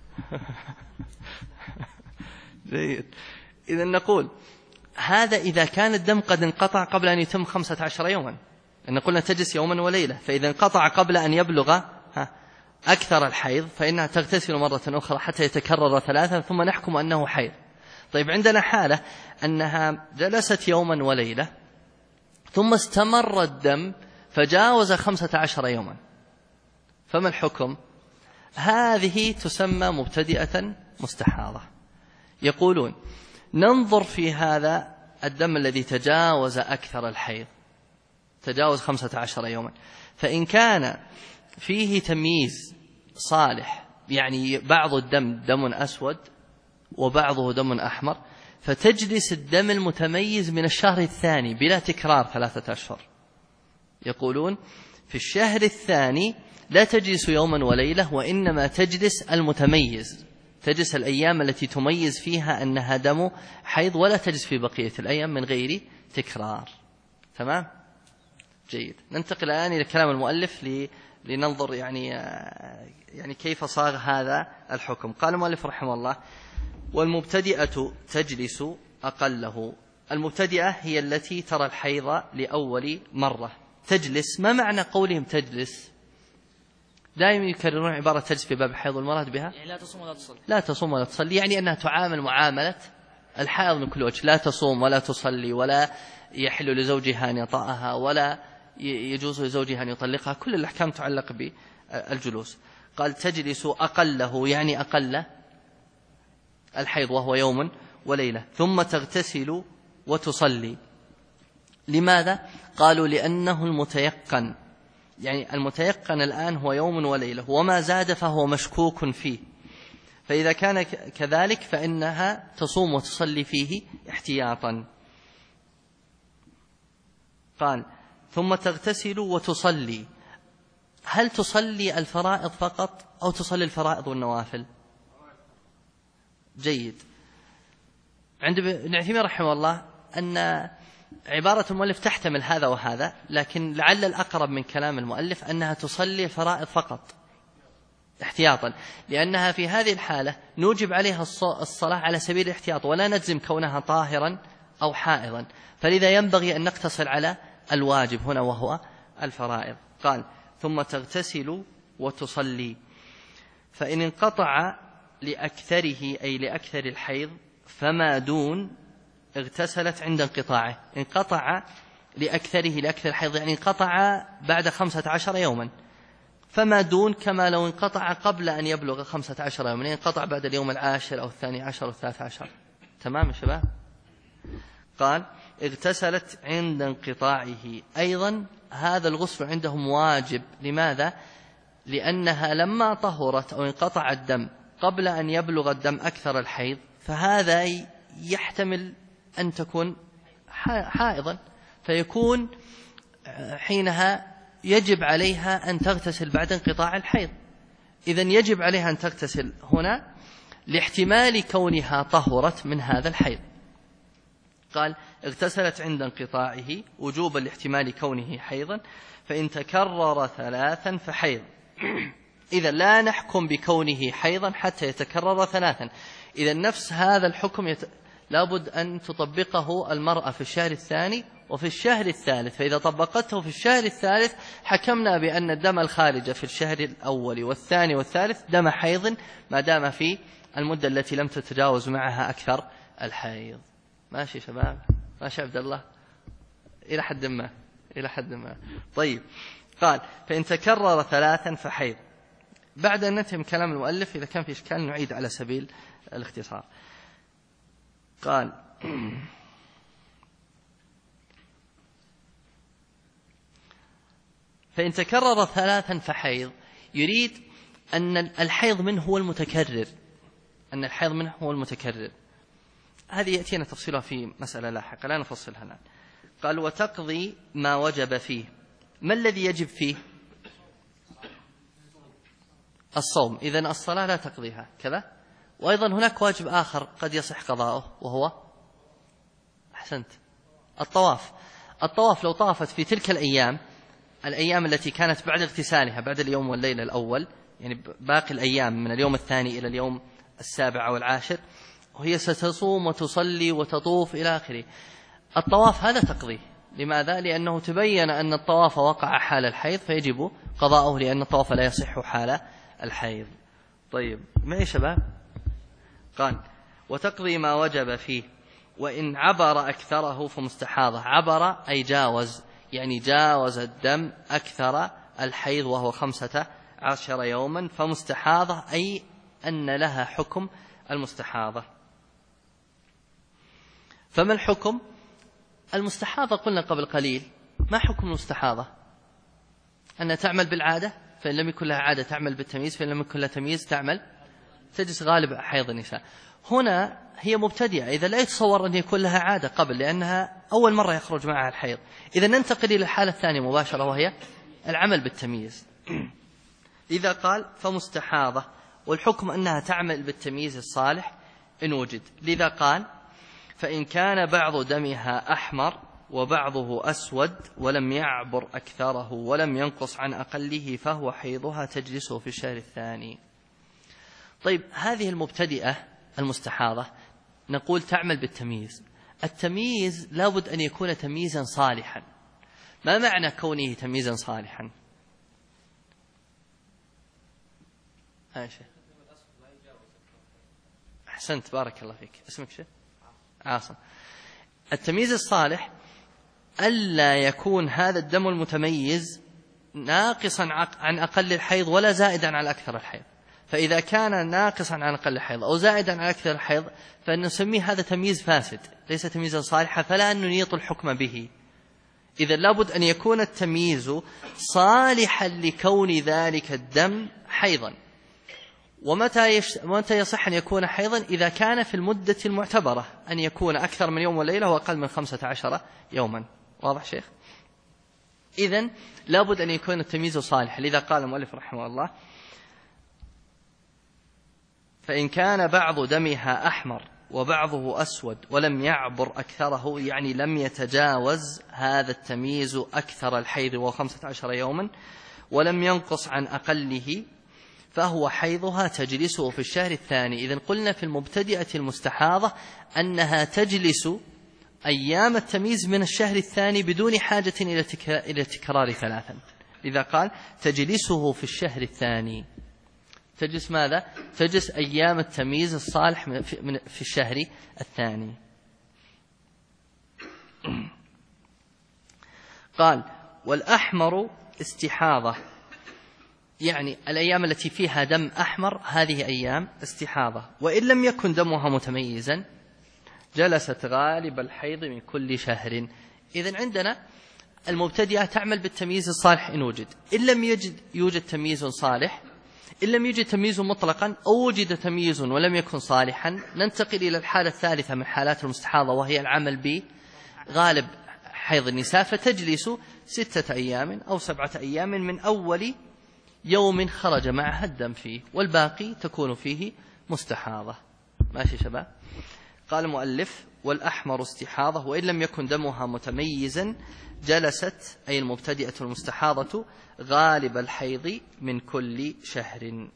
جيد. إذن نقول هذا إذا كان الدم قد انقطع قبل أن يتم 15 يوما، أن قلنا تجلس يوما وليلة، فإذا انقطع قبل أن يبلغ أكثر الحيض فإنها تغتسل مرة أخرى حتى يتكرر 3، ثم نحكم أنه حيض. طيب عندنا حالة أنها جلست يوما وليلة ثم استمر الدم فجاوز 15 يوما، فما الحكم؟ هذه تسمى مبتدئة مستحاضة. يقولون ننظر في هذا الدم الذي تجاوز أكثر الحيض، تجاوز 15 يوما، فإن كان فيه تمييز صالح، يعني بعض الدم دم أسود وبعضه دم أحمر، فتجلس الدم المتميز من الشهر الثاني بلا تكرار 3 أشهر. يقولون في الشهر الثاني لا تجلس يوما وليلة، وإنما تجلس المتميز، تجلس الأيام التي تميز فيها أنها دم حيض، ولا تجلس في بقية الأيام من غير تكرار. تمام؟ جيد. ننتقل الآن إلى كلام المؤلف لننظر يعني كيف صاغ هذا الحكم. قال المؤلف رحمه الله: والمبتدئة تجلس أقله. المبتدئة هي التي ترى الحيض لأول مرة. تجلس، ما معنى قولهم تجلس؟ دائما يكررون عبارة تجلس في باب الحيض، والمراد بها يعني لا تصوم ولا تصلي. لا تصوم ولا تصلي، يعني أنها تعامل معاملة الحائض من كل وجه، لا تصوم ولا تصلي، ولا يحل لزوجها أن يطأها، ولا يجوز لزوجها أن يطلقها، كل الأحكام تعلق بالجلوس. قال تجلس أقله، يعني أقل الحيض وهو يوم وليلة، ثم تغتسل وتصلي. لماذا؟ قالوا لأنه المتيقن، يعني المتيقن الآن هو يوم وليلة، وما زاد فهو مشكوك فيه، فإذا كان كذلك فإنها تصوم وتصلي فيه احتياطا. قال ثم تغتسل وتصلي. هل تصلي الفرائض فقط أو تصلي الفرائض والنوافل؟ جيد. عند ابن عثيمين رحمه الله أن عبارة المؤلف تحتمل هذا وهذا، لكن لعل الأقرب من كلام المؤلف أنها تصلي الفرائض فقط احتياطا، لأنها في هذه الحالة نوجب عليها الصلاة على سبيل الاحتياط، ولا نجزم كونها طاهرا أو حائضا، فلذا ينبغي أن نقتصر على الواجب هنا وهو الفرائض. قال ثم تغتسل وتصلي، فإن انقطع لأكثره أي لأكثر الحيض فما دون اغتسلت عند انقطاعه. انقطع لأكثره لأكثر الحيض يعني انقطع بعد 15 يوما، فما دون كما لو انقطع قبل أن يبلغ 15 يوما، انقطع بعد اليوم 10 أو 12 أو 13. تمام يا شباب؟ قال اغتسلت عند انقطاعه. أيضا هذا الغسل عندهم واجب. لماذا؟ لأنها لما طهرت أو انقطع الدم قبل أن يبلغ الدم أكثر الحيض، فهذا يحتمل أن تكون حائضا، فيكون حينها يجب عليها أن تغتسل بعد انقطاع الحيض. إذن يجب عليها أن تغتسل هنا لاحتمال كونها طهرت من هذا الحيض. قال اغتسلت عند انقطاعه وجوبا لاحتمال كونه حيضا، فإن تكرر 3 فحيض. إذا لا نحكم بكونه حيضا حتى يتكرر 3. إذا نفس هذا الحكم لابد أن تطبقه المرأة في الشهر الثاني وفي الشهر الثالث، فإذا طبقته في الشهر الثالث حكمنا بأن الدم الخارج في الشهر الأول والثاني والثالث دم حيض ما دام في المدة التي لم تتجاوز معها أكثر الحيض. ماشي شباب؟ ماشي عبد الله؟ إلى حد ما. طيب، قال فإن تكرر 3 فحيض. بعد أن نتهم كلام المؤلف إذا كان في إشكال نعيد على سبيل الاختصار. قال فإن تكرر 3 فحيض، يريد أن الحيض منه هو المتكرر، هذه يأتينا تفصيلها في مسألة لاحقة لا نفصلها الآن. قال وتقضي ما وجب فيه. ما الذي يجب فيه؟ الصوم. إذن الصلاة لا تقضيها كذا. وأيضا هناك واجب آخر قد يصح قضاؤه وهو أحسنت الطواف لو طافت في تلك الأيام التي كانت بعد اغتسالها بعد اليوم والليلة الأول، يعني باقي الأيام من اليوم الثاني إلى اليوم 7 والعاشر، وهي ستصوم وتصلي وتطوف إلى آخره، الطواف هذا تقضيه. لماذا؟ لأنه تبين أن الطواف وقع حال الحيض فيجب قضاؤه، لأن الطواف لا يصح حال الحيض. طيب معي شباب؟ قال وتقضي ما وجب فيه، وإن عبر أكثره فمستحاضة. عبر أي جاوز، يعني جاوز الدم أكثر الحيض وهو 15 يوما، فمستحاضة أي أن لها حكم المستحاضة. فما الحكم؟ المستحاضة قلنا قبل قليل ما حكم المستحاضة؟ أنها تعمل بالعادة، فإن لم يكن لها عادة تعمل بالتمييز، فإن لم يكن لها تمييز تجلس غالب حيض النساء. هنا هي مبتدئة، إذا لا يتصور أن يكون لها عادة قبل لأنها أول مرة يخرج معها الحيض. إذا ننتقل إلى الحالة الثانية مباشرة وهي العمل بالتمييز. إذا قال فمستحاضة، والحكم أنها تعمل بالتمييز الصالح إن وجد. لذا قال فإن كان بعض دمها أحمر وبعضه أسود ولم يعبر أكثره ولم ينقص عن أقله فهو حيضها تجلسه في الشهر الثاني. طيب هذه المبتدئة المستحاضة نقول تعمل بالتمييز. التمييز لابد أن يكون تمييزا صالحا. ما معنى كونه تمييزا صالحا؟ أحسنت بارك الله فيك. اسمك شيء؟ عاصم. التمييز الصالح ألا يكون هذا الدم المتميز ناقصا عن أقل الحيض ولا زائدا على أكثر الحيض. فإذا كان ناقصا عن أقل الحيض أو زائدا على أكثر الحيض فنسميه هذا تمييز فاسد ليس تمييزا صالحا، فلا ننيط الحكم به. إذا لابد أن يكون التمييز صالحا لكون ذلك الدم حيضا. ومتى يصح أن يكون حيضا؟ إذا كان في المدة المعتبرة، أن يكون أكثر من يوم وليلة وأقل من 15 يوما. واضح شيخ؟ إذن لابد أن يكون التمييز صالحا. لذا قال المؤلف رحمه الله فإن كان بعض دمها أحمر وبعضه أسود ولم يعبر أكثره، يعني لم يتجاوز هذا التمييز أكثر الحيض وهو 15 يوما ولم ينقص عن أقله فهو حيضها تجلسه في الشهر الثاني. إذن قلنا في المبتدئة المستحاضة أنها تجلس أيام التمييز من الشهر الثاني بدون حاجة إلى تكرار 3. إذا قال تجلسه في الشهر الثاني، تجلس ماذا؟ تجلس أيام التمييز الصالح في الشهر الثاني. قال والأحمر استحاضة، يعني الأيام التي فيها دم أحمر هذه أيام استحاضة، وإن لم يكن دمها متميزا جلست غالب الحيض من كل شهر. إذن عندنا المبتدئة تعمل بالتمييز الصالح إن وجد، إن لم يوجد تمييز صالح، إن لم يوجد تمييز مطلقا أو وجد تمييز ولم يكن صالحا، ننتقل إلى الحالة الثالثة من حالات المستحاضة، وهي العمل بغالب حيض النساء، فتجلس 6 أيام أو 7 أيام من أول يوم خرج معها الدم فيه، والباقي تكون فيه مستحاضة. ماشي شباب؟ قال المؤلف والأحمر استحاضة، وإن لم يكن دمها متميزا جلست أي المبتدئة المستحاضة غالب الحيض من كل شهر.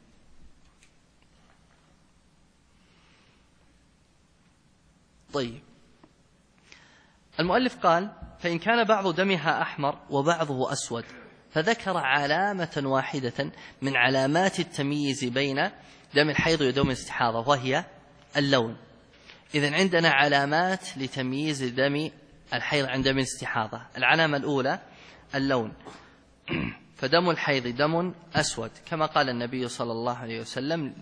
طيب، المؤلف قال فإن كان بعض دمها أحمر وبعضه أسود، فذكر علامة واحدة من علامات التمييز بين دم الحيض ودم الاستحاضة، وهي اللون. إذن عندنا علامات لتمييز دم الحيض عند دم الاستحاضة. العلامة الأولى اللون، فدم الحيض دم أسود، كما قال النبي صلى الله عليه وسلم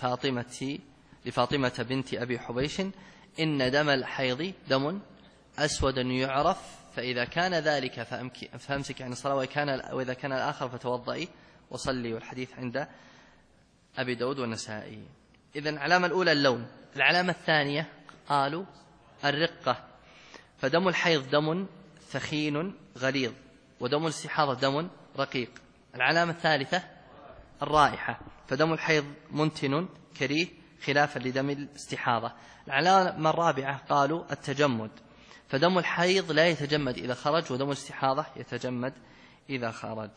لفاطمة بنت أبي حبيش إن دم الحيض دم أسود يعرف، فإذا كان ذلك فأمسك عن الصلاة، وإذا كان الآخر فتوضئي وصلي. والحديث عند أبي داود والنسائي. إذن العلامة الأولى اللون. العلامة الثانية قالوا الرقة، فدم الحيض دم ثخين غليظ، ودم الاستحاضة دم رقيق. العلامة الثالثة الرائحة، فدم الحيض منتن كريه خلافا لدم الاستحاضة. العلامة الرابعة قالوا التجمد، فدم الحيض لا يتجمد إذا خرج، ودم الاستحاضة يتجمد إذا خرج.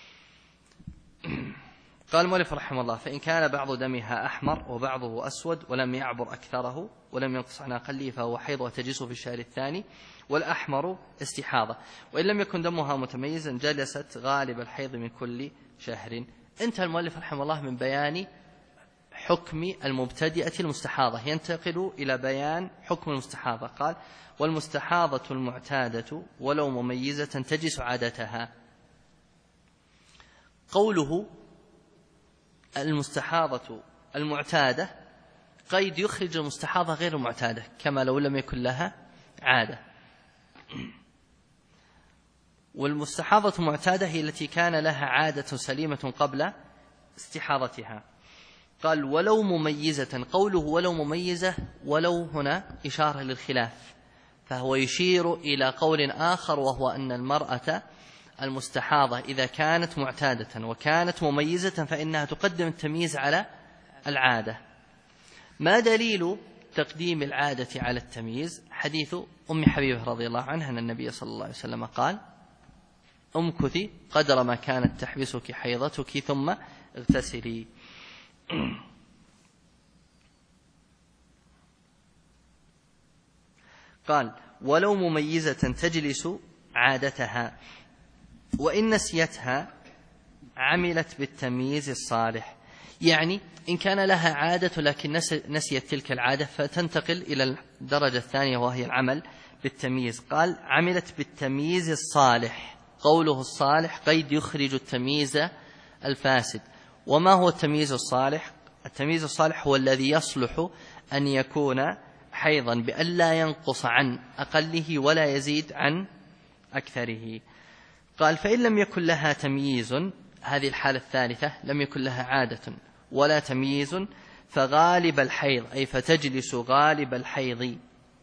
قال المؤلف رحمه الله فإن كان بعض دمها أحمر وبعضه أسود ولم يعبر أكثره ولم ينقص عن أقله فهو حيض وتجلس في الشهر الثاني، والأحمر استحاضة، وإن لم يكن دمها متميزا جلست غالب الحيض من كل شهر. انتهى المؤلف رحمه الله من بيان حكم المبتدئة المستحاضة، ينتقل إلى بيان حكم المستحاضة. قال والمستحاضة المعتادة ولو مميزة تجلس عادتها. قوله المستحاضة المعتادة قيد يخرج المستحاضة غير المعتادة، كما لو لم يكن لها عادة. والمستحاضة معتادة هي التي كان لها عادة سليمة قبل استحاضتها. قال ولو مميزة، قوله ولو مميزة، ولو هنا إشارة للخلاف، فهو يشير إلى قول آخر، وهو أن المرأة المستحاضة إذا كانت معتادة وكانت مميزة فإنها تقدم التمييز على العادة. ما دليل تقديم العادة على التمييز؟ حديث أم حبيبة رضي الله عنها أن النبي صلى الله عليه وسلم قال امكثي قدر ما كانت تحبسك حيضتك ثم اغتسلي. قال ولو مميزة تجلس عادتها، وإن نسيتها عملت بالتمييز الصالح، يعني إن كان لها عادة لكن نسيت تلك العادة فتنتقل إلى الدرجة الثانية وهي العمل بالتمييز. قال عملت بالتمييز الصالح، قوله الصالح قيد يخرج التمييز الفاسد. وما هو التمييز الصالح؟ التمييز الصالح هو الذي يصلح أن يكون حيضا بأن لا ينقص عن أقله ولا يزيد عن أكثره. قال فإن لم يكن لها تمييز، هذه الحالة الثالثة، لم يكن لها عادة ولا تمييز، فغالب الحيض أي فتجلس غالب الحيض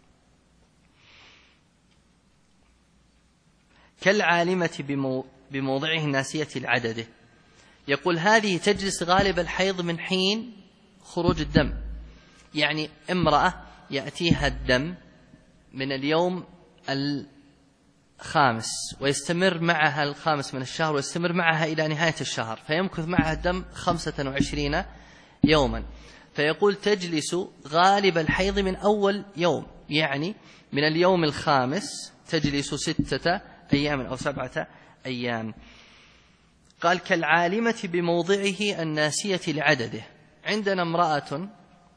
كالعالمة بموضعه الناسية العدد. يقول هذه تجلس غالب الحيض من حين خروج الدم، يعني امرأة يأتيها الدم من اليوم الخامس ويستمر معها الخامس من الشهر ويستمر معها إلى نهاية الشهر، فيمكث معها الدم 25 يوما، فيقول تجلس غالب الحيض من أول يوم، يعني من اليوم الخامس تجلس 6 أيام أو 7 أيام. قال كالعالمة بموضعه الناسية لعدده. عندنا امرأة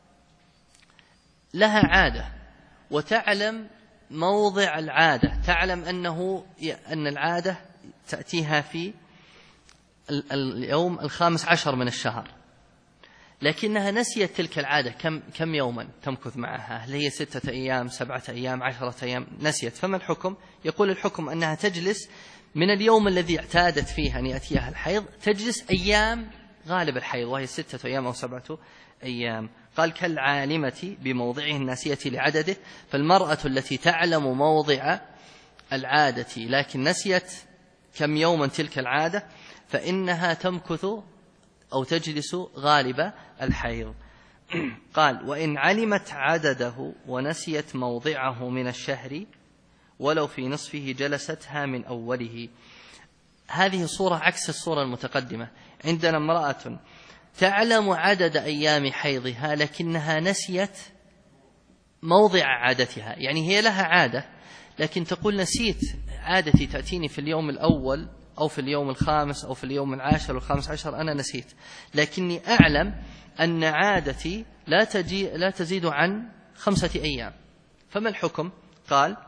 لها عادة وتعلم موضع العادة، تعلم أن العادة تأتيها في اليوم 15 من الشهر، لكنها نسيت تلك العادة كم يوما تمكث معها، هل هي 6 أيام 7 أيام 10 أيام، نسيت. فما الحكم؟ يقول الحكم أنها تجلس من اليوم الذي اعتادت فيه أن يأتيها الحيض، تجلس أيام غالب الحيض وهي 6 أيام أو 7 أيام. قال كالعالمة بموضعه الناسية لعدده، فالمرأة التي تعلم موضع العادة لكن نسيت كم يوما تلك العادة فإنها تمكث أو تجلس غالب الحيض. قال وإن علمت عدده ونسيت موضعه من الشهر ولو في نصفه جلستها من أوله. هذه صورة عكس الصورة المتقدمة. عندنا امرأة تعلم عدد أيام حيضها لكنها نسيت موضع عادتها، يعني هي لها عادة لكن تقول نسيت عادتي تأتيني في اليوم الأول أو في اليوم الخامس أو في اليوم 10 و15، أنا نسيت، لكني أعلم أن عادتي لا تزيد عن 5 أيام. فما الحكم؟ قال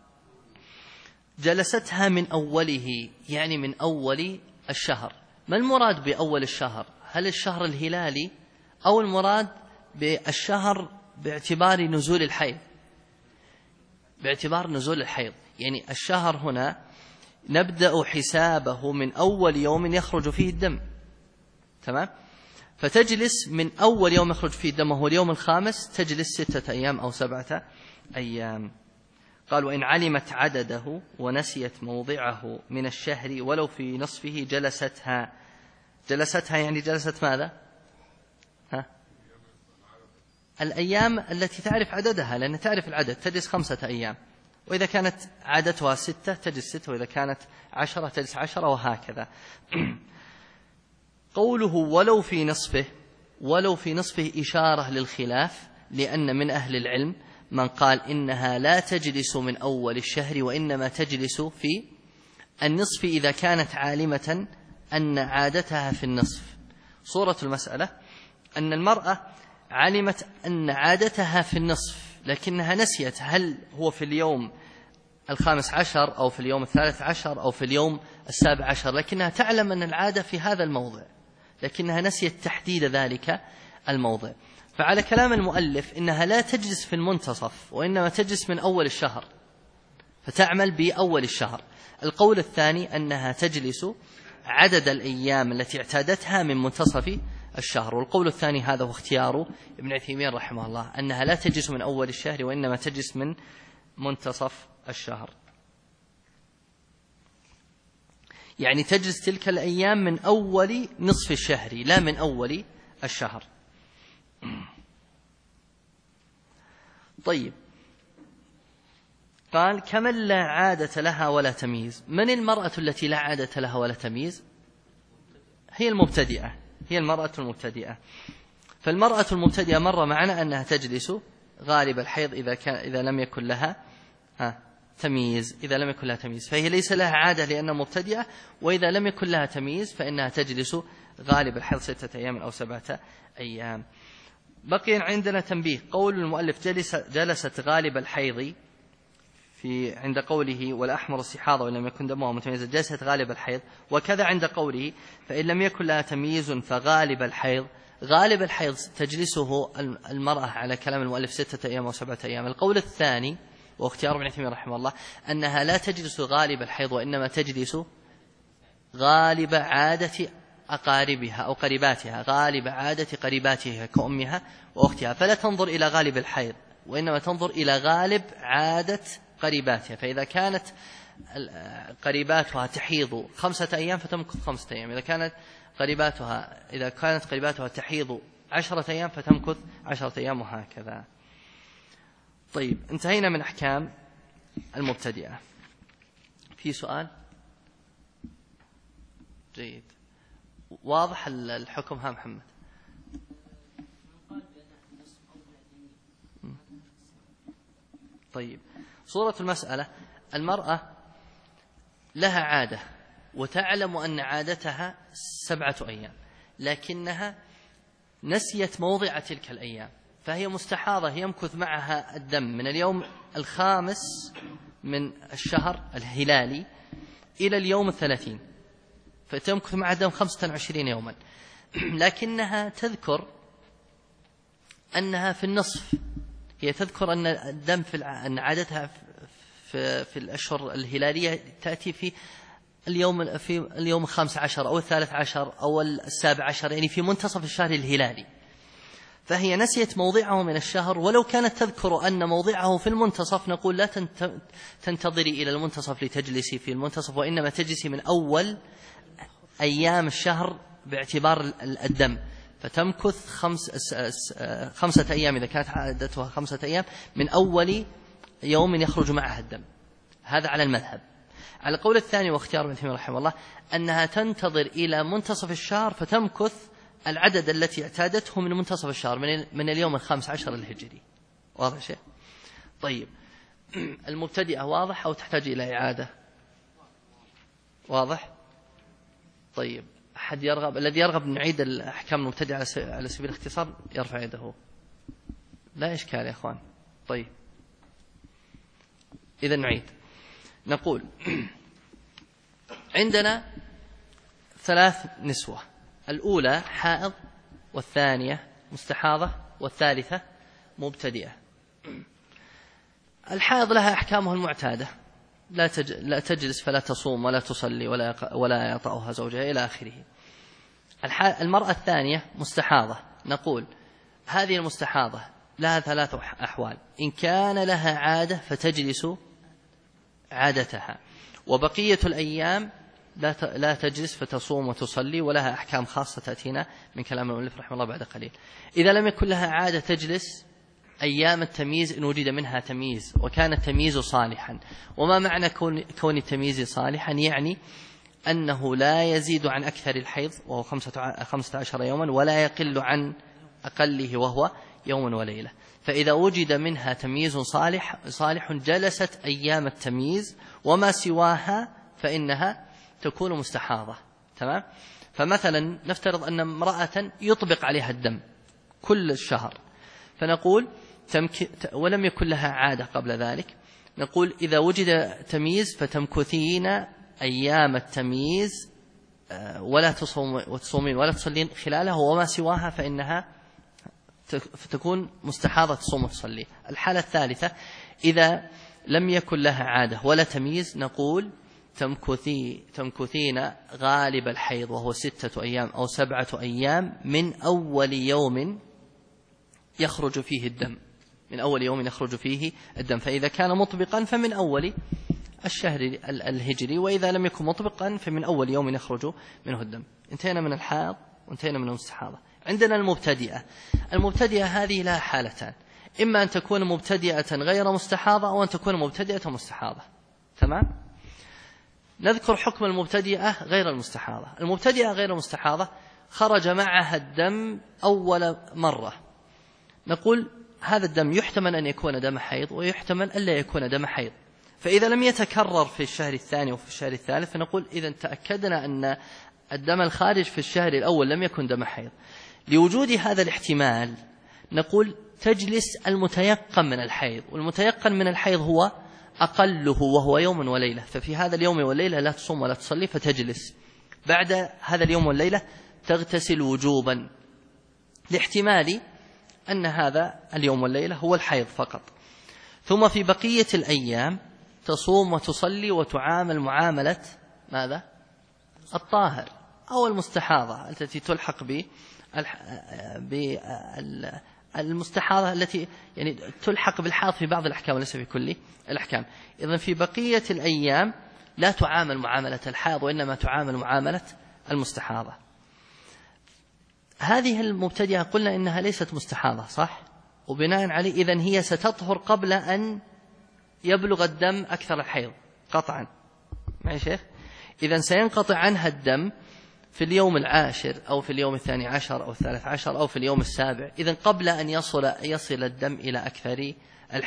جلستها من أوله، يعني من أول الشهر. ما المراد بأول الشهر؟ هل الشهر الهلالي أو المراد بالشهر باعتبار نزول الحيض؟ باعتبار نزول الحيض، يعني الشهر هنا نبدأ حسابه من أول يوم يخرج فيه الدم، تمام؟ فتجلس من أول يوم يخرج فيه الدم وهو اليوم الخامس تجلس 6 أيام أو 7 أيام. قال وإن علمت عدده ونسيت موضعه من الشهر ولو في نصفه جلستها. جلستها يعني جلست ماذا؟ الأيام التي تعرف عددها، لأن تعرف العدد، تجلس 5 أيام، وإذا كانت عادتها 6 تجلس 6، وإذا كانت 10 تجلس 10، وهكذا. قوله ولو في نصفه إشارة للخلاف، لأن من أهل العلم من قال إنها لا تجلس من أول الشهر وإنما تجلس في النصف إذا كانت عالمة أن عادتها في النصف. صورة المسألة أن المرأة علمت أن عادتها في النصف لكنها نسيت هل هو في اليوم 15 أو في اليوم 13 أو في اليوم 17، لكنها تعلم أن العادة في هذا الموضع لكنها نسيت تحديد ذلك الموضع. فعلى كلام المؤلف إنها لا تجلس في المنتصف وإنما تجلس من أول الشهر، فتعمل بأول الشهر. القول الثاني أنها تجلس عدد الأيام التي اعتادتها من منتصف الشهر، والقول الثاني هذا هو اختيار ابن عثيمين رحمه الله، أنها لا تجلس من أول الشهر وإنما تجلس من منتصف الشهر، يعني تجلس تلك الأيام من أول نصف الشهر لا من أول الشهر. طيب، قال كمن لا عادة لها ولا تمييز. من المرأة التي لا عادة لها ولا تمييز؟ هي المبتدئة، هي المرأة المبتدئة. فالمرأة المبتدئة مر معنا أنها تجلس غالب الحيض إذا لم يكن لها تمييز، إذا لم يكن لها تمييز فهي ليس لها عادة لأنها مبتدئة، وإذا لم يكن لها تمييز فإنها تجلس غالب الحيض 6 أيام أو 7 أيام. بقي عندنا تنبيه. قول المؤلف جلست غالب الحيض عند قوله والأحمر استحاضة وإن لم يكن دمها متميزا، جلست غالب الحيض. وكذا عند قوله فإن لم يكن لها تمييز فغالب الحيض، غالب الحيض تجلسه المرأة على كلام المؤلف 6 أيام أو 7 أيام. القول الثاني واختيار ابن عثيمين رحمه الله أنها لا تجلس غالب الحيض وإنما تجلس غالب عادة أقاربها أو قريباتها، غالب عادة قريباتها كأمها وأختها، فلا تنظر إلى غالب الحيض وإنما تنظر إلى غالب عادة قريباتها. فإذا كانت قريباتها تحيض 5 أيام فتمكث 5 أيام، إذا كانت قريباتها تحيض 10 أيام فتمكث 10 أيام، وهكذا. طيب، انتهينا من أحكام المبتدئة. في سؤال؟ جيد، واضح الحكم. ها محمد. طيب، صورة المسألة: المرأة لها عادة وتعلم أن عادتها 7 أيام، لكنها نسيت موضع تلك الأيام، فهي مستحاضة يمكث معها الدم من اليوم 5 من الشهر الهلالي إلى اليوم 30، فتمكث معها الدم 25 يوما، لكنها تذكر أنها في النصف، هي تذكر أن الدم أن عادتها في الأشهر الهلالية تأتي في اليوم 15 أو 13 أو 17، يعني في منتصف الشهر الهلالي، فهي نسيت موضعه من الشهر، ولو كانت تذكر أن موضعه في المنتصف نقول لا تنتظري إلى المنتصف لتجلسي في المنتصف، وإنما تجلسي من أول أيام الشهر باعتبار الدم، فتمكث 5 أيام إذا كانت عادتها 5 أيام من أول يوم يخرج معها الدم. هذا على المذهب. على القول الثاني واختيار ابن تيمية رحمه الله أنها تنتظر إلى منتصف الشهر فتمكث العدد التي اعتادته من منتصف الشهر من اليوم 15 الهجري. واضح شيء؟ طيب، المبتدئة واضح أو تحتاج إلى إعادة؟ واضح؟ طيب، أحد يرغب؟ الذي يرغب نعيد الأحكام المبتدئة على سبيل الاختصار يرفع يده. لا إشكال يا أخوان. طيب، إذا نعيد. نقول عندنا 3 نسوة: الأولى حائض، والثانية مستحاضة، والثالثة مبتدئة. الحائض لها أحكامها المعتادة، لا تجلس فلا تصوم ولا تصلي ولا يطأها زوجها إلى آخره. المرأة الثانية مستحاضة، نقول هذه المستحاضة لها 3 أحوال: إن كان لها عادة فتجلس عادتها، وبقية الأيام لا تجلس فتصوم وتصلي، ولها أحكام خاصة تأتينا من كلام المؤلف رحمه الله بعد قليل. إذا لم يكن لها عادة تجلس أيام التمييز إن وجد منها تمييز وكان التمييز صالحا. وما معنى كون التمييز صالحا؟ يعني أنه لا يزيد عن أكثر الحيض وهو 15 يوما، ولا يقل عن أقله وهو يوم وليلة. فإذا وجد منها تمييز صالح جلست أيام التمييز، وما سواها فإنها تكون مستحاضة. تمام؟ فمثلا نفترض أن امرأة يطبق عليها الدم كل الشهر، فنقول ولم يكن لها عادة قبل ذلك، نقول إذا وجد تمييز فتمكثين أيام التمييز ولا تصومين ولا تصلين خلاله، وما سواها فإنها تكون مستحاضة تصوم وتصلي. الحالة الثالثة: إذا لم يكن لها عادة ولا تمييز، نقول تمكثين غالب الحيض وهو 6 أيام أو 7 أيام من أول يوم يخرج فيه الدم، من أول يوم يخرج فيه الدم. فإذا كان مطبقا فمن أول الشهر الهجري، وإذا لم يكن مطبقا فمن أول يوم يخرج منه الدم. انتهينا من الحائض وانتهينا من المستحاضة. عندنا المبتدئة هذه لها حالتان: إما أن تكون مبتدئة غير مستحاضة، أو أن تكون مبتدئة مستحاضة. تمام؟ نذكر حكم المبتدئة غير المستحاضة. المبتدئة غير المستحاضة خرج معها الدم أول مرة، نقول هذا الدم يحتمل أن يكون دم حيض ويحتمل ألا يكون دم حيض. فإذا لم يتكرر في الشهر الثاني وفي الشهر الثالث فنقول إذا تأكدنا أن الدم الخارج في الشهر الأول لم يكن دم حيض. لوجود هذا الاحتمال نقول تجلس المتيقن من الحيض، والمتيقن من الحيض هو أقله وهو يوم وليلة، ففي هذا اليوم والليلة لا تصوم ولا تصلي فتجلس. بعد هذا اليوم والليلة تغتسل وجوبا، لاحتمال أن هذا اليوم والليلة هو الحيض فقط. ثم في بقية الأيام تصوم وتصلي وتعامل معاملة ماذا؟ الطاهر أو المستحاضة التي تلحق المستحاضة التي يعني تلحق بالحاض في بعض الأحكام وليس في كل الأحكام. إذن في بقية الأيام لا تعامل معاملة الحاض وإنما تعامل معاملة المستحاضة. هذه المبتدئة قلنا إنها ليست مستحاضة، صح؟ وبناء عليه إذن هي ستطهر قبل أن يبلغ الدم أكثر الحيض قطعا. معي شيخ؟ إذن سينقطع عنها الدم في اليوم 10 أو في اليوم 12 أو 13 أو في اليوم 7، إذن قبل أن يصل الدم إلى أكثر الحيض.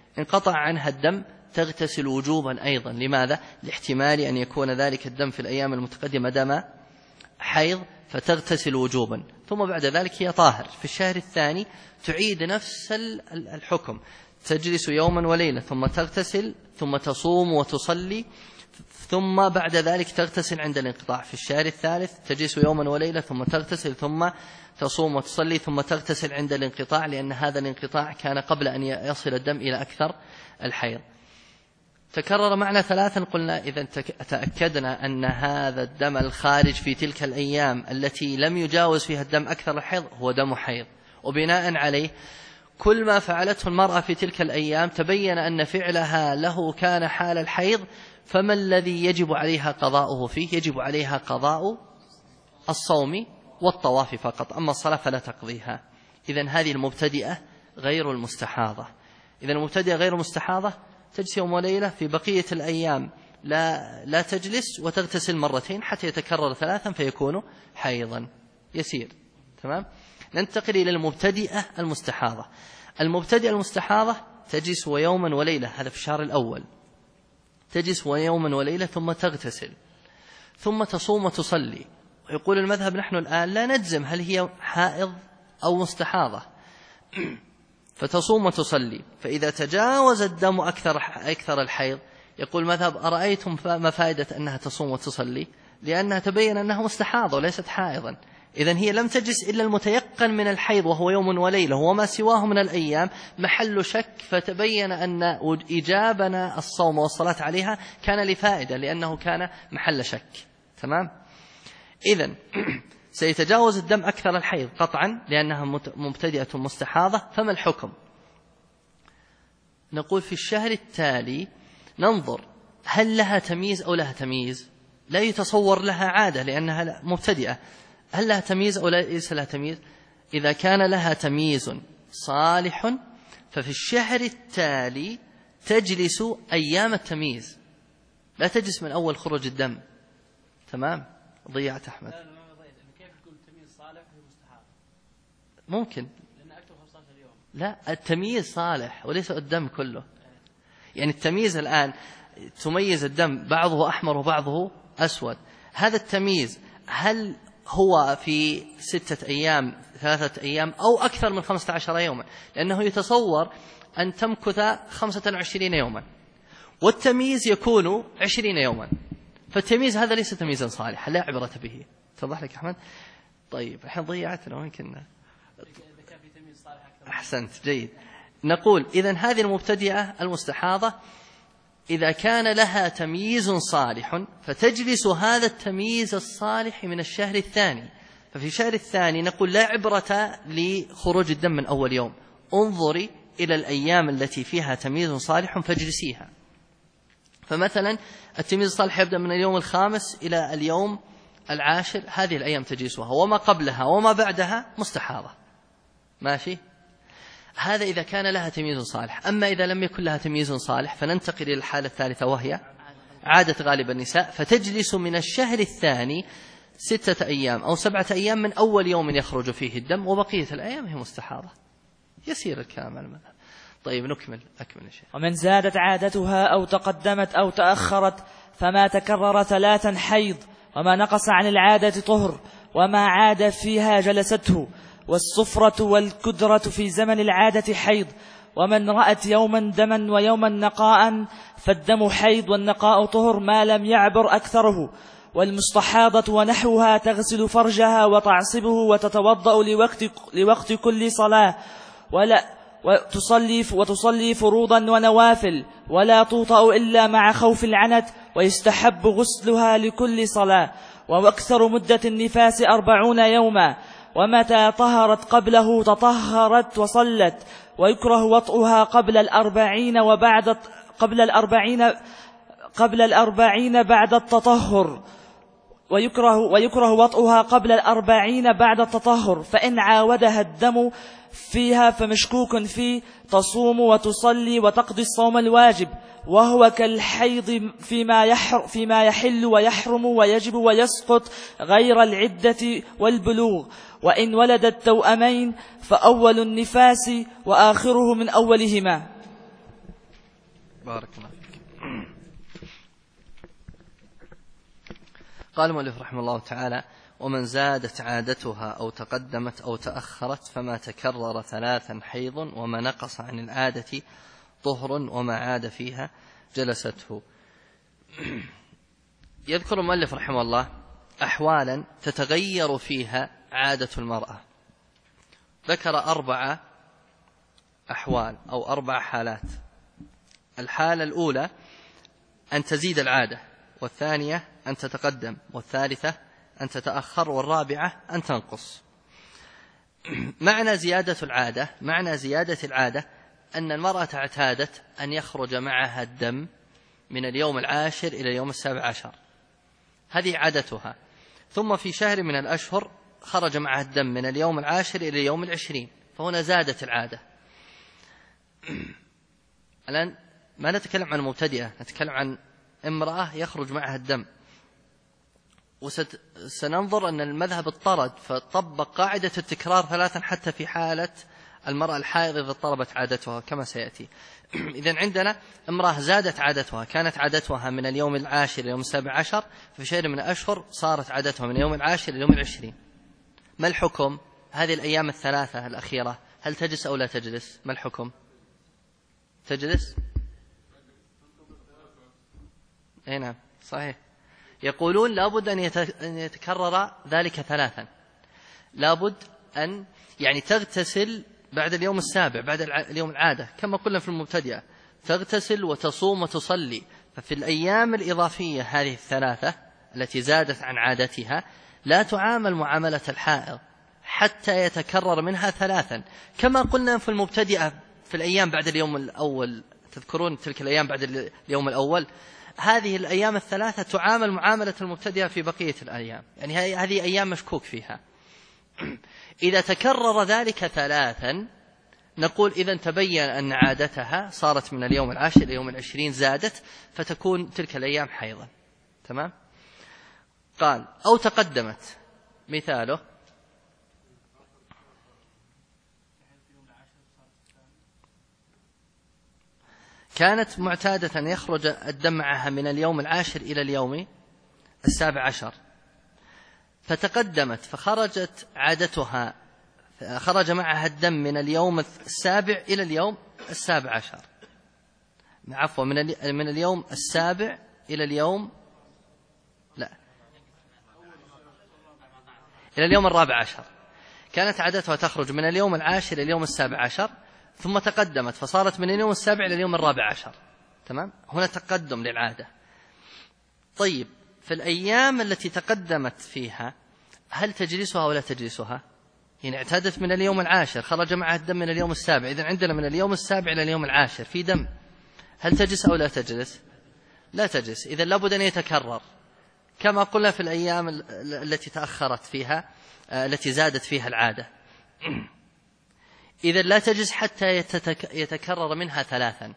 انقطع عنها الدم تغتسل وجوبا أيضا. لماذا؟ لاحتمال أن يكون ذلك الدم في الأيام المتقدمة دم حيض فتغتسل وجوبا، ثم بعد ذلك هي طاهر. في الشهر الثاني تعيد نفس الحكم، تجلس يوما وليلة ثم تغتسل ثم تصوم وتصلي، ثم بعد ذلك تغتسل عند الانقطاع. في الشهر الثالث تجلس يوما وليلة ثم تغتسل ثم تصوم وتصلي ثم تغتسل عند الانقطاع، لأن هذا الانقطاع كان قبل أن يصل الدم إلى أكثر الحيض. تكرر معنا 3. قلنا إذا تأكدنا أن هذا الدم الخارج في تلك الأيام التي لم يجاوز فيها الدم أكثر الحيض هو دم حيض، وبناء عليه كل ما فعلته المرأة في تلك الأيام تبين أن فعلها له كان حال الحيض، فما الذي يجب عليها قضاؤه فيه؟ يجب عليها قضاء الصوم والطواف فقط، أما الصلاة فلا تقضيها. إذن هذه المبتدئة غير المستحاضة. إذن المبتدئة غير المستحاضة تجلس يوم وليلة، في بقية الأيام لا تجلس وتغتسل مرتين حتى يتكرر 3 فيكون حيضا يسير. تمام. ننتقل إلى المبتدئة المستحاضة. المبتدئة المستحاضة تجلس يوما وليلة، هذا في الشهر الأول، تجلس يوما وليلة ثم تغتسل ثم تصوم وتصلي. ويقول المذهب نحن الآن لا نجزم هل هي حائض أو مستحاضة، فتصوم وتصلي. فإذا تجاوز الدم أكثر الحيض يقول المذهب أرأيتم ما فائدة أنها تصوم وتصلي؟ لأنها تبين أنها مستحاضة وليست حائضا. إذن هي لم تجلس إلا المتيقن من الحيض وهو يوم وليلة، وما سواه من الأيام محل شك، فتبين أن إجابنا الصوم والصلاة عليها كان لفائدة لأنه كان محل شك. تمام. إذن سيتجاوز الدم أكثر الحيض قطعا لأنها مبتدئة مستحاضة. فما الحكم؟ نقول في الشهر التالي ننظر هل لها تمييز أو لها تمييز. لا يتصور لها عادة لأنها مبتدئة، هل لها تمييز أو ليس لها تمييز؟ إذا كان لها تمييز صالح ففي الشهر التالي تجلس أيام التمييز، لا تجلس من أول خروج الدم. تمام. ضيعت أحمد. كيف يكون التمييز صالح وهي مستحاضة؟ ممكن، لأن أكثر 15 يوم. لا، التمييز صالح وليس الدم كله. يعني التمييز الآن تميز الدم بعضه أحمر وبعضه أسود، هذا التمييز هل هو في 6 أيام 3 أيام أو أكثر من 15 يوما؟ لأنه يتصور أن تمكث 25 يوما والتمييز يكون 20 يوما، فالتمييز هذا ليس تمييزا صالحا لا عبرة به. توضح لك أحمد؟ طيب الحين ضيعتنا وين كنا؟ أحسنت، جيد. نقول إذن هذه المبتدئة المستحاضة إذا كان لها تمييز صالح فتجلس هذا التمييز الصالح من الشهر الثاني. ففي الشهر الثاني نقول لا عبرة لخروج الدم من أول يوم، انظري إلى الأيام التي فيها تمييز صالح فاجلسيها. فمثلا التمييز الصالح يبدأ من اليوم 5 إلى اليوم 10، هذه الأيام تجلسها، وما قبلها وما بعدها مستحاضة. ماشي؟ هذا إذا كان لها تمييز صالح. أما إذا لم يكن لها تمييز صالح فننتقل إلى الحالة الثالثة وهي عادة غالب النساء، فتجلس من الشهر الثاني 6 أيام أو 7 أيام من أول يوم يخرج فيه الدم، وبقية الأيام هي مستحاضة. يسير الكلام على المذهب. طيب نكمل. أكمل يا شيخ. ومن زادت عادتها أو تقدمت أو تأخرت فما تكرر 3 حيض، وما نقص عن العادة طهر، وما عاد فيها جلسته. والصفرة والكدرة في زمن العادة حيض. ومن رأت يوما دما ويوما نقاء فالدم حيض والنقاء طهر ما لم يعبر أكثره. والمستحاضة ونحوها تغسل فرجها وتعصبه وتتوضأ لوقت كل صلاة، وتصلي فروضا ونوافل، ولا توطأ إلا مع خوف العنت، ويستحب غسلها لكل صلاة. وأكثر مدة النفاس 40 يوما، ومتى طهرت قبله تطهرت وصلت. ويكره وطئها قبل 40 بعد التطهر، ويكره وطئها قبل 40 بعد التطهر. فإن عاودها الدم فيها فمشكوك فيه تصوم وتصلي وتقضي الصوم الواجب، وهو كالحيض فيما يحل ويحرم ويجب ويسقط غير العدة والبلوغ. وإن ولدت توأمين فأول النفاس وآخره من أولهما. بارك الله فيك. قال المؤلف رحمه الله تعالى: ومن زادت عادتها أو تقدمت أو تأخرت فما تكرر 3 حيض وما نقص عن العادة طهر وما عاد فيها جلسته. يذكر المؤلف رحمه الله أحوالا تتغير فيها عادة المرأة. ذكر 4 أحوال أو 4 حالات. الحالة الأولى أن تزيد العادة، والثانية أن تتقدم، والثالثة أن تتأخر، والرابعة أن تنقص. معنى زيادة العادة أن المرأة اعتادت أن يخرج معها الدم من اليوم 10 إلى اليوم 17، هذه عادتها. ثم في شهر من الأشهر خرج معها الدم من اليوم 10 إلى اليوم 20، فهنا زادت العادة. الآن ما نتكلم عن مبتدئة، نتكلم عن امرأة يخرج معها الدم. وسننظر أن المذهب اضطرد فطبق قاعدة التكرار 3 حتى في حالة المرأة الحائض إذا اضطربت عادتها كما سيأتي. إذن عندنا امرأة زادت عادتها، كانت عادتها من اليوم 10 إلى اليوم 17، في شهر من الأشهر صارت عادتها من اليوم 10 إلى اليوم 20. ما الحكم؟ هذه الأيام 3 الأخيرة هل تجلس أو لا تجلس؟ ما الحكم؟ تجلس؟ أي نعم صحيح. يقولون لابد أن يتكرر ذلك 3، لابد أن يعني تغتسل بعد اليوم 7 بعد اليوم العادة كما قلنا في المبتدئة، تغتسل وتصوم وتصلي. ففي الأيام الإضافية هذه 3 التي زادت عن عادتها لا تعامل معاملة الحائض حتى يتكرر منها 3، كما قلنا في المبتدئة في الأيام بعد اليوم الأول. تذكرون تلك الأيام بعد اليوم الأول؟ هذه الأيام 3 تعامل معاملة المبتدئة في بقية الأيام، يعني هذه أيام مشكوك فيها. إذا تكرر ذلك 3 نقول إذن تبين أن عادتها صارت من اليوم 10 إلى اليوم 20 زادت، فتكون تلك الأيام حيضا. تمام؟ قال أو تقدمت، مثاله كانت معتادة أن يخرج الدم معها من اليوم 10 إلى اليوم 17، فتقدمت فخرجت عادتها، خرج معها الدم من اليوم 7 إلى اليوم 17، عفوا من اليوم 7 إلى اليوم إلى اليوم 14. كانت عادتها تخرج من اليوم 10 إلى اليوم 17، ثم تقدمت فصارت من اليوم 7 إلى اليوم 14. تمام؟ هنا تقدم للعادة. طيب في الأيام التي تقدمت فيها هل تجلسها ولا تجلسها؟ يعني اعتادت من اليوم 10 خرج معها الدم من اليوم 7، إذن عندنا من اليوم 7 إلى اليوم 10 في دم، هل تجلس أو لا تجلس؟ لا تجلس. إذن لابد أن يتكرر كما قلنا في الأيام التي تأخرت فيها التي زادت فيها العادة. إذن لا تجلس حتى يتكرر منها 3.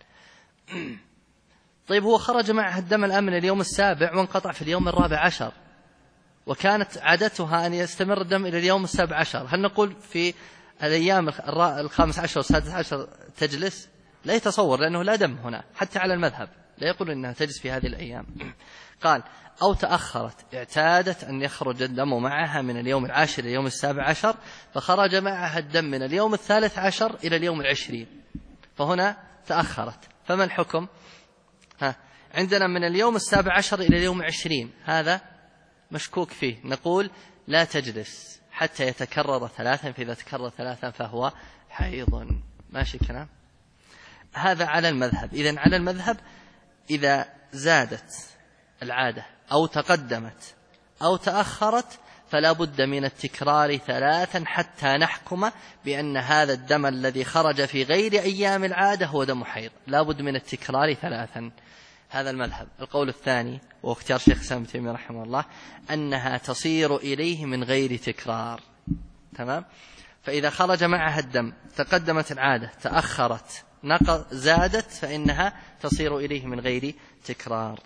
طيب هو خرج معها الدم الآن من اليوم 7 وانقطع في اليوم 14، وكانت عادتها أن يستمر الدم إلى اليوم 17، هل نقول في الأيام 15 و16 تجلس؟ لا يتصور، لأنه لا دم هنا حتى على المذهب، لا يقول إنها تجلس في هذه الأيام. قال أو تأخرت، اعتادت أن يخرج الدم معها من اليوم 10 إلى اليوم 17، فخرج معها الدم من اليوم 13 إلى اليوم 20، فهنا تأخرت. فما الحكم؟ عندنا من اليوم 17 إلى اليوم 20 هذا مشكوك فيه، نقول لا تجلس حتى يتكرر 3، فإذا تكرر 3 فهو حيض. ماشي كلام؟ هذا على المذهب. إذن على المذهب إذا زادت العادة أو تقدمت أو تأخرت فلا بد من التكرار 3 حتى نحكم بأن هذا الدم الذي خرج في غير أيام العادة هو دم حيض، لا بد من التكرار 3. هذا المذهب. القول الثاني واختيار شيخ الإسلام ابن تيمية رحمه الله أنها تصير إليه من غير تكرار. تمام؟ فإذا خرج معها الدم تقدمت العادة تأخرت زادت فإنها تصير إليه من غير تكرار.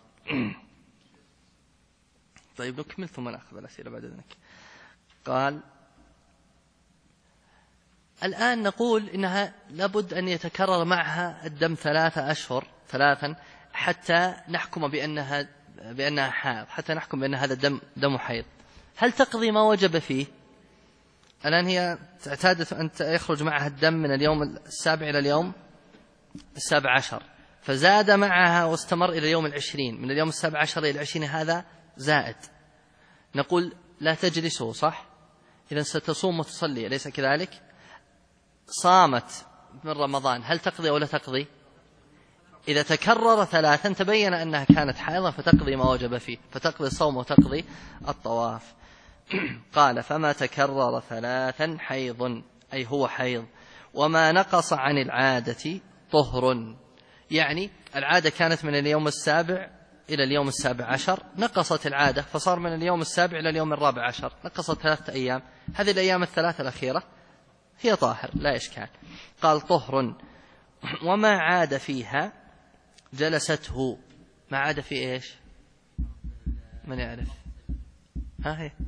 طيب نكمل ثم نأخذ الأسئلة بعد ذلك. قال الآن نقول إنها لابد أن يتكرر معها الدم 3 أشهر حتى نحكم بأنها حائض، حتى نحكم بأن هذا الدم دم حيض. هل تقضي ما وجب فيه؟ الآن هي اعتادت أن يخرج معها الدم من اليوم 7 إلى اليوم 17، فزاد معها واستمر إلى اليوم 20، من اليوم 17 إلى 20 هذا زائد. نقول لا تجلسه، صح؟ إذن ستصوم وتصلي، أليس كذلك؟ صامت من رمضان، هل تقضي أو لا تقضي؟ إذا تكرر 3 تبين أنها كانت حائضة فتقضي ما وجب فيه، فتقضي الصوم وتقضي الطواف. قال فما تكرر 3 حيض، أي هو حيض، وما نقص عن العادة طهر. يعني العادة كانت من اليوم 7 إلى اليوم 17، نقصت العادة فصار من اليوم 7 إلى اليوم 14، نقصت 3 أيام، هذه الأيام 3 الأخيرة هي طاهر لا إشكال. قال طهر. وما عاد فيها جلسته، ما عاد في إيش؟ من يعرف؟ ها هي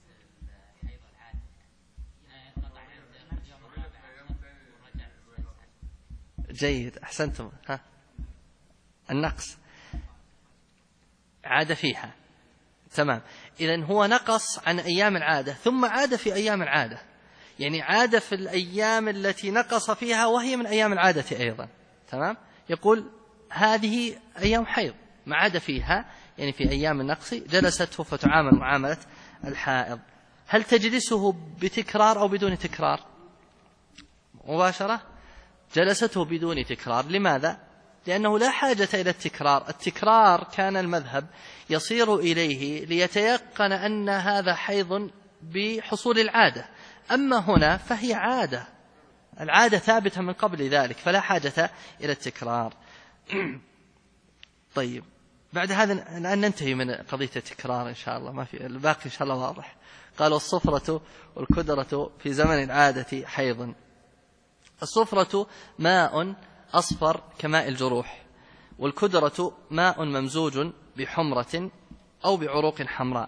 جيد، أحسنتم. ها النقص عاد فيها، تمام. إذن هو نقص عن أيام العادة ثم عاد في أيام العادة، يعني عاد في الأيام التي نقص فيها وهي من أيام العادة أيضا، تمام. يقول هذه أيام حيض ما عاد فيها، يعني في أيام النقص جلسته فتعامل معاملة الحائض. هل تجلسه بتكرار أو بدون تكرار؟ مباشرة جلسته بدون تكرار. لماذا؟ لأنه لا حاجة إلى التكرار. التكرار كان المذهب يصير إليه ليتيقن أن هذا حيض بحصول العادة، أما هنا فهي عادة، العادة ثابتة من قبل ذلك، فلا حاجة إلى التكرار. طيب بعد هذا الآن ننتهي من قضية التكرار إن شاء الله، ما في الباقي إن شاء الله واضح. قال والصفرة والكدرة في زمن العادة حيض. الصفرة ماء أصفر كماء الجروح، والكدرة ماء ممزوج بحمرة أو بعروق حمراء.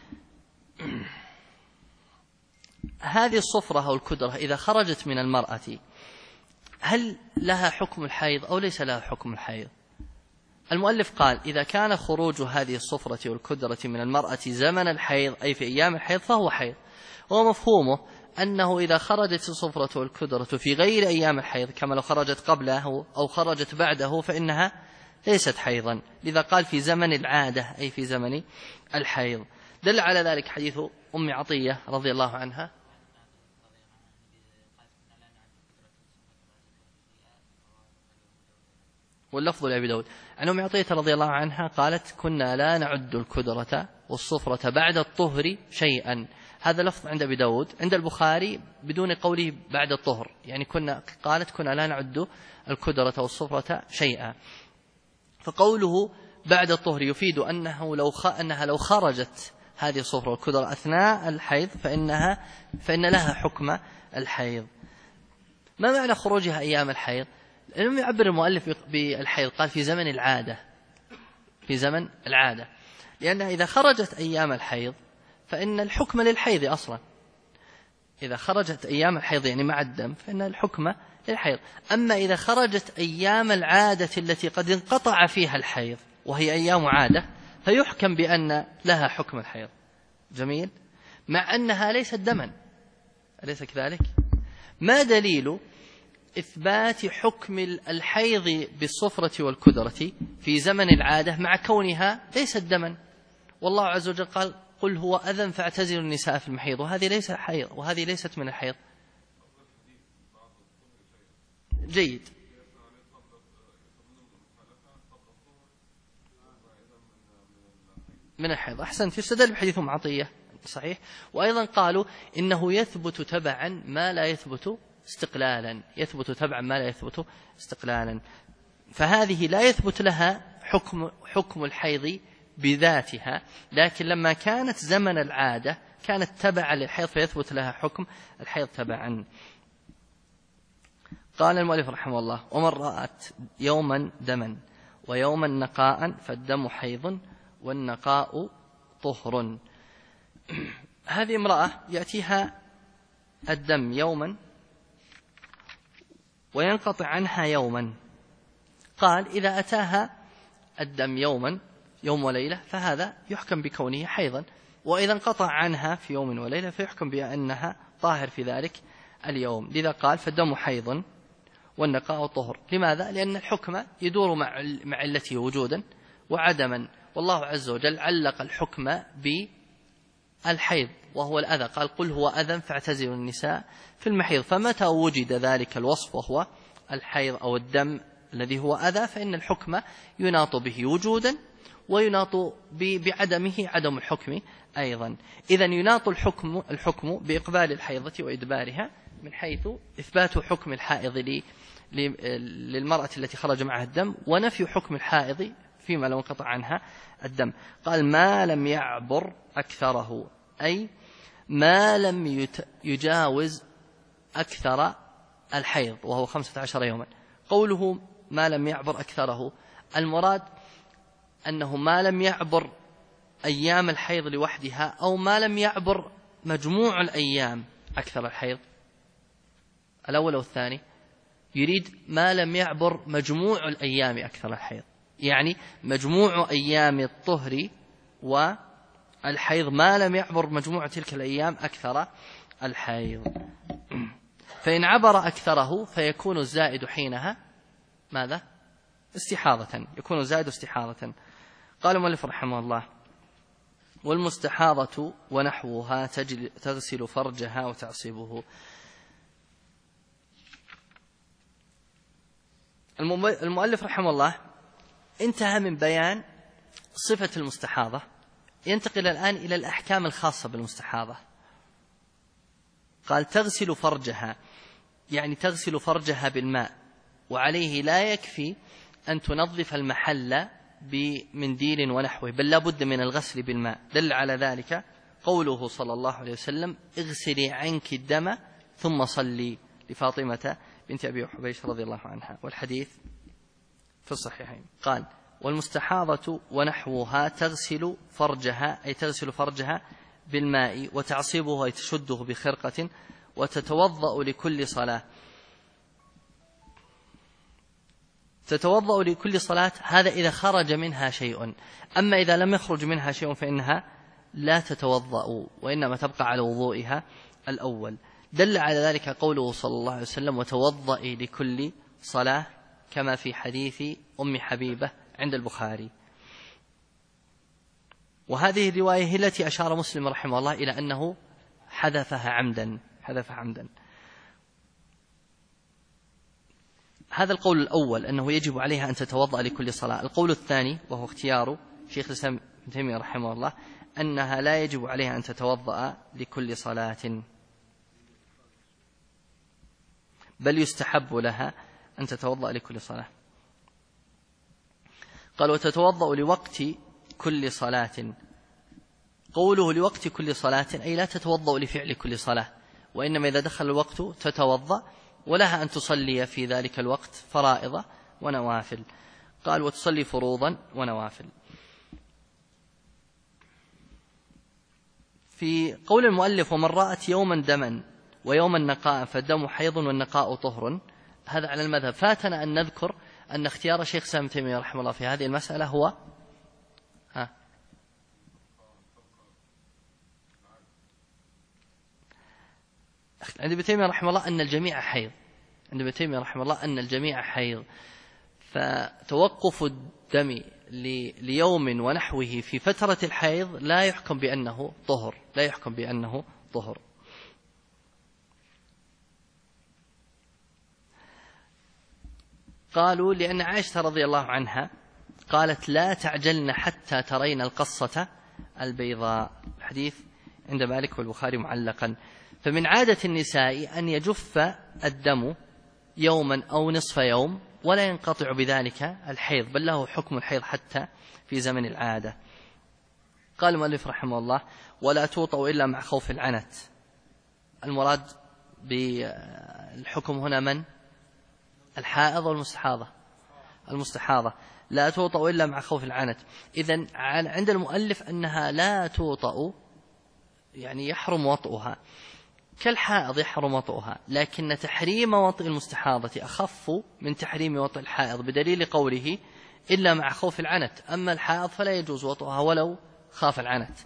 هذه الصفرة أو الكدرة إذا خرجت من المرأة هل لها حكم الحيض أو ليس لها حكم الحيض؟ المؤلف قال إذا كان خروج هذه الصفرة والكدرة من المرأة زمن الحيض أي في أيام الحيض فهو حيض، ومفهومه أنه إذا خرجت الصفرة والكدرة في غير أيام الحيض كما لو خرجت قبله أو خرجت بعده فإنها ليست حيضا، لذا قال في زمن العادة أي في زمن الحيض. دل على ذلك حديث أم عطية رضي الله عنها، واللفظ لأبي داود، عن أم عطية رضي الله عنها قالت كنا لا نعد الكدرة والصفرة بعد الطهر شيئا. هذا لفظ عند أبي داود، عند البخاري بدون قوله بعد الطهر، يعني قالت كنا لا نعد الكدرة والصفرة شيئا. فقوله بعد الطهر يفيد أنها لو خرجت هذه الصفرة والكدرة أثناء الحيض فإن لها حكم الحيض. ما معنى خروجها أيام الحيض؟ لم يعبر المؤلف بالحيض، قال في زمن العادة، في زمن العادة، لأن إذا خرجت أيام الحيض فإن الحكم للحيض أصلا، إذا خرجت أيام الحيض يعني مع الدم فإن الحكم للحيض. أما إذا خرجت أيام العادة التي قد انقطع فيها الحيض وهي أيام عادة فيحكم بأن لها حكم الحيض. جميل، مع أنها ليست دما، أليس كذلك؟ ما دليل إثبات حكم الحيض بالصفرة والكدرة في زمن العادة مع كونها ليست دما؟ والله عز وجل قال قل هو أذى فاعتزلوا النساء في المحيض، وهذه ليست حيض وهذه ليست من الحيض. جيد، من الحيض، أحسنت، يستدل بحديث أم عطية صحيح. وأيضا قالوا إنه يثبت تبعا ما لا يثبت استقلالا، يثبت تبعا ما لا يثبت استقلالا، فهذه لا يثبت لها حكم الحيض بذاتها، لكن لما كانت زمن العادة كانت تبعا للحيض فيثبت لها حكم الحيض تبعا. قال المؤلف رحمه الله ومن رأت يوما دما ويوما نقاء فالدم حيض والنقاء طهر. هذه امرأة يأتيها الدم يوما وينقطع عنها يوما. قال إذا أتاها الدم يوم وليلة فهذا يحكم بكونه حيضا، وإذا انقطع عنها في يوم وليلة فيحكم بأنها طاهر في ذلك اليوم. لذا قال فالدم حيض والنقاء طهر. لماذا؟ لأن الحكم يدور مع علته وجودا وعدما، والله عز وجل علق الحكم بالحيض وهو الأذى، قال قل هو أذى فاعتزلوا النساء في المحيض. فمتى وجد ذلك الوصف وهو الحيض أو الدم الذي هو أذى فإن الحكم يناط به وجودا ويناط بعدمه عدم الحكم أيضا. إذن يناط الحكم بإقبال الحيضة وإدبارها من حيث إثبات حكم الحائض للمرأة التي خرج معها الدم، ونفي حكم الحائض فيما لو انقطع عنها الدم. قال ما لم يعبر أكثره، أي ما لم يجاوز أكثر الحيض وهو 15 يوما. قوله ما لم يعبر أكثره المراد أنه ما لم يعبر أيام الحيض لوحدها أو ما لم يعبر مجموع الأيام أكثر الحيض. الأول والثاني يريد ما لم يعبر مجموع الأيام أكثر الحيض، يعني مجموع أيام الطهر والحيض ما لم يعبر مجموع تلك الأيام أكثر الحيض. فإن عبر أكثره فيكون الزائد حينها ماذا؟ استحاضة، يكون الزائد استحاضة. قال المؤلف رحمه الله والمستحاضة ونحوها تغسل فرجها وتعصبه. المؤلف رحمه الله انتهى من بيان صفة المستحاضة، ينتقل الآن إلى الأحكام الخاصة بالمستحاضة. قال تغسل فرجها، يعني تغسل فرجها بالماء، وعليه لا يكفي أن تنظف المحل بمنديل ونحوه، بل لا بد من الغسل بالماء. دل على ذلك قوله صلى الله عليه وسلم اغسلي عنك الدم ثم صلي لفاطمة بنت أبي حبيش رضي الله عنها، والحديث في الصحيحين. قال والمستحاضة ونحوها تغسل فرجها، أي تغسل فرجها بالماء وتعصبه، أي تشده بخرقة، وتتوضأ لكل صلاة. تتوضأ لكل صلاة، هذا إذا خرج منها شيء. أما إذا لم يخرج منها شيء فإنها لا تتوضأ وإنما تبقى على وضوئها الأول. دل على ذلك قوله صلى الله عليه وسلم وتوضئي لكل صلاة، كما في حديث أم حبيبة عند البخاري. وهذه الرواية هي التي أشار مسلم رحمه الله إلى أنه حذفها عمدا. هذا القول الأول أنه يجب عليها أن تتوضأ لكل صلاة. القول الثاني وهو اختيار شيخ الإسلام ابن تيمية رحمه الله أنها لا يجب عليها أن تتوضأ لكل صلاة، بل يستحب لها أن تتوضأ لكل صلاة. قال وتتوضأ لوقت كل صلاة. قوله لوقت كل صلاة أي لا تتوضأ لفعل كل صلاة، وإنما إذا دخل الوقت تتوضأ، ولها أن تصلي في ذلك الوقت فرائض ونوافل. قال وتصلي فروضا ونوافل. في قول المؤلف ومن رأت يوما دما ويوما نقاء فالدم حيض والنقاء طهر، هذا على المذهب. فاتنا أن نذكر أن اختيار شيخ الإسلام ابن تيمية رحمه الله في هذه المسألة هو عند ابن تيمية رحمه الله أن الجميع حيض، عند ابن تيمية رحمه الله أن الجميع حيض، فتوقف الدم ليوم ونحوه في فترة الحيض لا يحكم بأنه طهر. قالوا لأن عائشة رضي الله عنها قالت لا تعجلن حتى ترين القصة البيضاء، الحديث عند مالك والبخاري معلقا. فمن عادة النساء أن يجف الدم يوما أو نصف يوم ولا ينقطع بذلك الحيض، بل له حكم الحيض حتى في زمن العادة. قال المؤلف رحمه الله ولا توطأ إلا مع خوف العنت. المراد بالحكم هنا من؟ الحائض والمستحاضة. المستحاضة لا توطأ إلا مع خوف العنت. إذن عند المؤلف أنها لا توطأ، يعني يحرم وطئها، كالحائض يحرم وطئها، لكن تحريم وطئ المستحاضة أخف من تحريم وطئ الحائض بدليل قوله إلا مع خوف العنت، أما الحائض فلا يجوز وطئها ولو خاف العنت.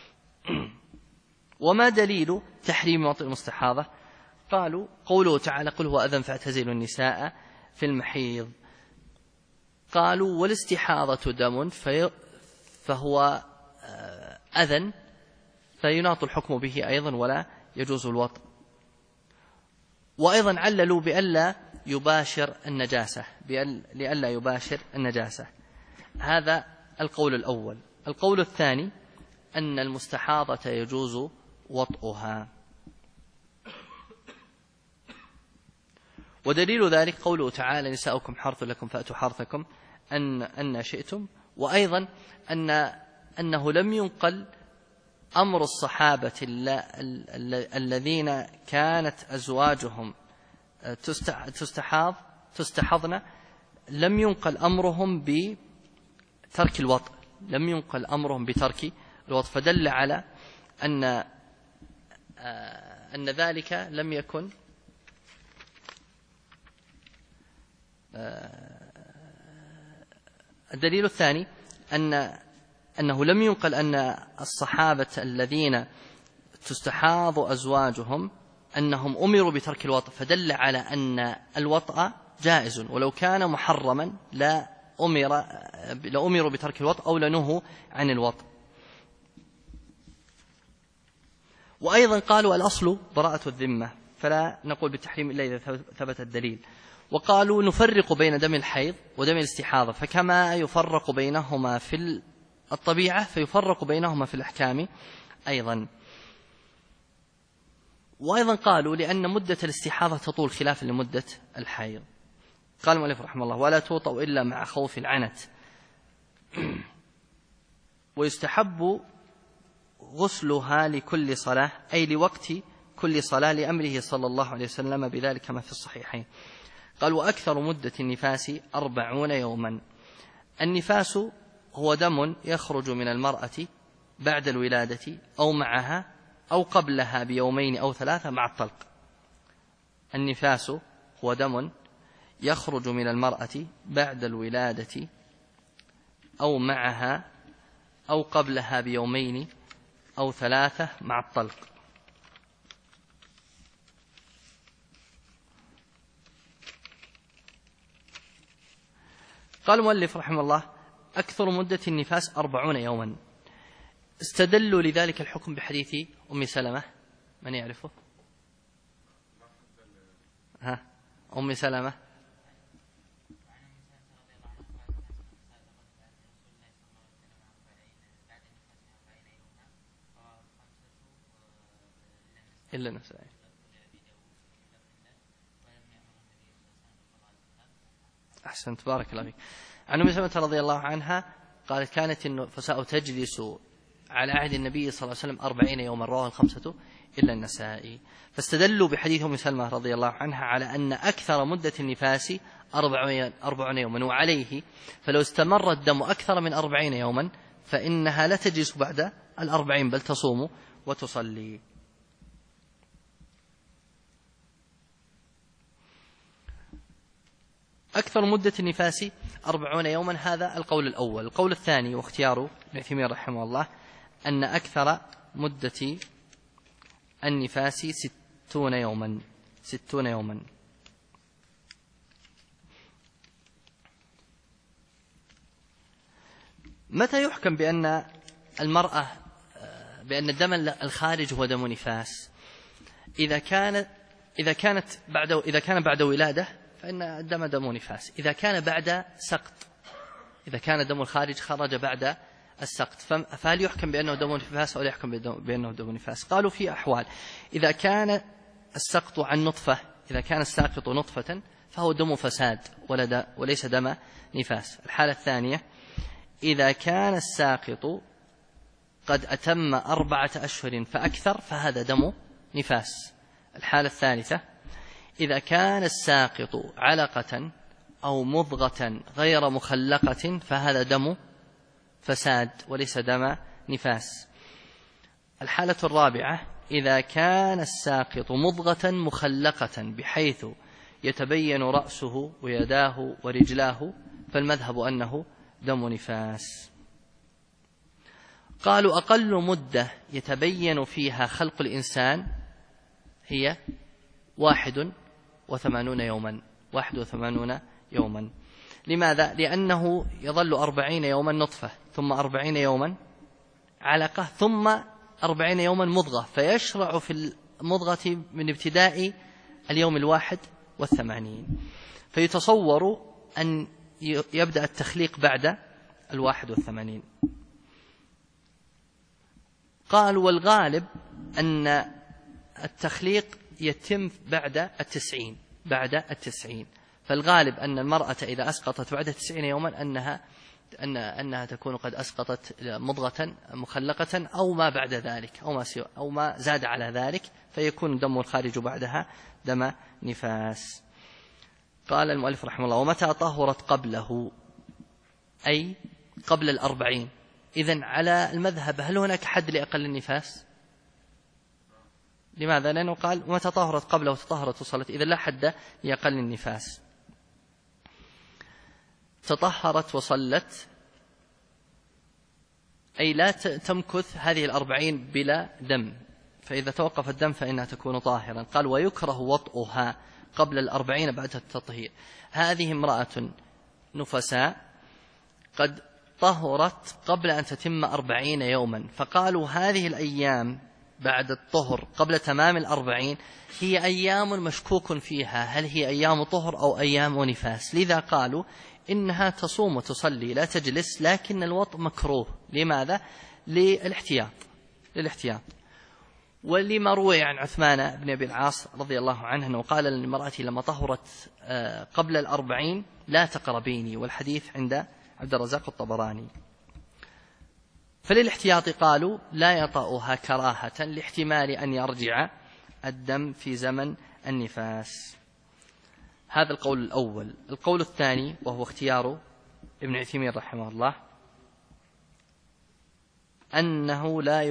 وما دليل تحريم وطئ المستحاضة؟ قالوا قوله تعالى قل هو أذى فاعتزلوا النساء في المحيض. قالوا والاستحاضة دم فهو أذى فيناط الحكم به أيضا ولا يجوز الوطء. وأيضا عللوا بألا يباشر النجاسة، لألا يباشر النجاسة. هذا القول الأول. القول الثاني أن المستحاضة يجوز وطئها، ودليل ذلك قوله تعالى نساؤكم حرث لكم فأتوا حرثكم أن شئتم. وأيضا أنه لم ينقل أمر الصحابة الذين كانت أزواجهم تستحضن، لم ينقل أمرهم بترك الوطء، لم ينقل أمرهم بترك الوطء، فدل على أن ذلك لم يكن الدليل الثاني أنه لم ينقل أن الصحابة الذين تستحاض أزواجهم أنهم أمروا بترك الوطء، فدل على أن الوطء جائز، ولو كان محرما لأمروا بترك الوطء أو لنهوا عن الوطء. وأيضا قالوا الأصل براءة الذمة، فلا نقول بالتحريم إلا إذا ثبت الدليل. وقالوا نفرق بين دم الحيض ودم الاستحاضة، فكما يفرق بينهما في الطبيعة فيفرق بينهما في الأحكام أيضا. وأيضا قالوا لأن مدة الاستحاضة تطول خلافا لمدة الحيض. قال المؤلف رحمه الله ولا توطأ إلا مع خوف العنت. ويستحب غسلها لكل صلاة، أي لوقت كل صلاة، لأمره صلى الله عليه وسلم بذلك كما في الصحيحين. قال وأكثر مدة النفاس 40 يوما. النفاس هو دم يخرج من المرأة بعد الولادة أو معها أو قبلها بيومين أو 3 مع الطلق. النفاس هو دم يخرج من المرأة بعد الولادة أو معها أو قبلها بيومين أو 3 مع الطلق. قال المؤلف رحمه الله أكثر مدة النفاس 40 يوما. استدلوا لذلك الحكم بحديث أم سلمة. من يعرفه؟ أم سلمة. إلا النسائي. أحسنت بارك الله فيك. عن أم سلمة رضي الله عنها قالت كانت النفساء تجلس على عهد النبي صلى الله عليه وسلم 40 يوما، رواه الخمسة إلا النسائي. فاستدلوا بحديث أم سلمة رضي الله عنها على أن أكثر مدة النفاس 40 يوما، وعليه فلو استمر الدم أكثر من 40 يوما فإنها لا تجلس بعد 40 بل تصوم وتصلي. أكثر مدة النفاس 40 يوما، هذا القول الأول. القول الثاني واختيار ابن عثيمين رحمه الله أن أكثر مدة النفاس 60 يوما. 60 يوما. متى يحكم بأن المرأة بأن الدم الخارج هو دم نفاس؟ إذا كان بعد ولادة فإن الدم دم نفاس. إذا كان بعد سقط، إذا كان الدم الخارج خرج بعد السقط، فهل يحكم بأنه دم نفاس أو لا يحكم بأنه دم نفاس؟ قالوا في أحوال. إذا كان السقط عن نطفة، إذا كان الساقط نطفة فهو دم فساد وليس دم نفاس. الحالة الثانية إذا كان الساقط قد أتم 4 أشهر فأكثر فهذا دم نفاس. الحالة الثالثة إذا كان الساقط علقة أو مضغة غير مخلقة فهذا دم فساد وليس دم نفاس. الحالة الرابعة إذا كان الساقط مضغة مخلقة بحيث يتبين رأسه ويداه ورجلاه فالمذهب أنه دم نفاس. قالوا أقل مدة يتبين فيها خلق الإنسان هي 81 يوما. 81 يوما. لماذا؟ لأنه يظل 40 يوما نطفة، ثم 40 يوما علقة، ثم 40 يوما مضغة، فيشرع في المضغة من ابتداء اليوم 81. فيتصور أن يبدأ التخليق بعد 81. قال والغالب أن التخليق يتم بعد 90. فالغالب أن المرأة إذا أسقطت بعد 90 يوما أنها تكون قد أسقطت مضغة مخلقة أو ما بعد ذلك أو ما زاد على ذلك، فيكون دم الخارج بعدها دم نفاس. قال المؤلف رحمه الله: ومتى طهرت قبله أي قبل 40. إذن على المذهب هل هناك حد لأقل النفاس؟ لماذا؟ لأنه قال ومتى طهرت قبله وتطهرت وصلت، إذن لا حد لأقل النفاس. تطهرت وصلت أي لا تمكث هذه 40 بلا دم، فإذا توقف الدم فإنها تكون طاهرا. قال ويكره وطئها قبل 40 بعد التطهير. هذه امرأة نفساء قد طهرت قبل أن تتم 40 يوما، فقالوا هذه الأيام بعد الطهر قبل تمام 40 هي أيام مشكوك فيها، هل هي أيام طهر أو أيام نفاس؟ لذا قالوا إنها تصوم وتصلي لا تجلس، لكن الوطء مكروه. لماذا؟ للاحتياط. ولما روي عن عثمان بن أبي العاص رضي الله عنه أنه قال للمرأة لما طهرت قبل 40 لا تقربيني، والحديث عند عبد الرزاق الطبراني. فللاحتياط قالوا لا يطأها كراهة لاحتمال أن يرجع الدم في زمن النفاس. هذا القول الأول. القول الثاني وهو اختيار ابن عثيمين رحمه الله أنه لا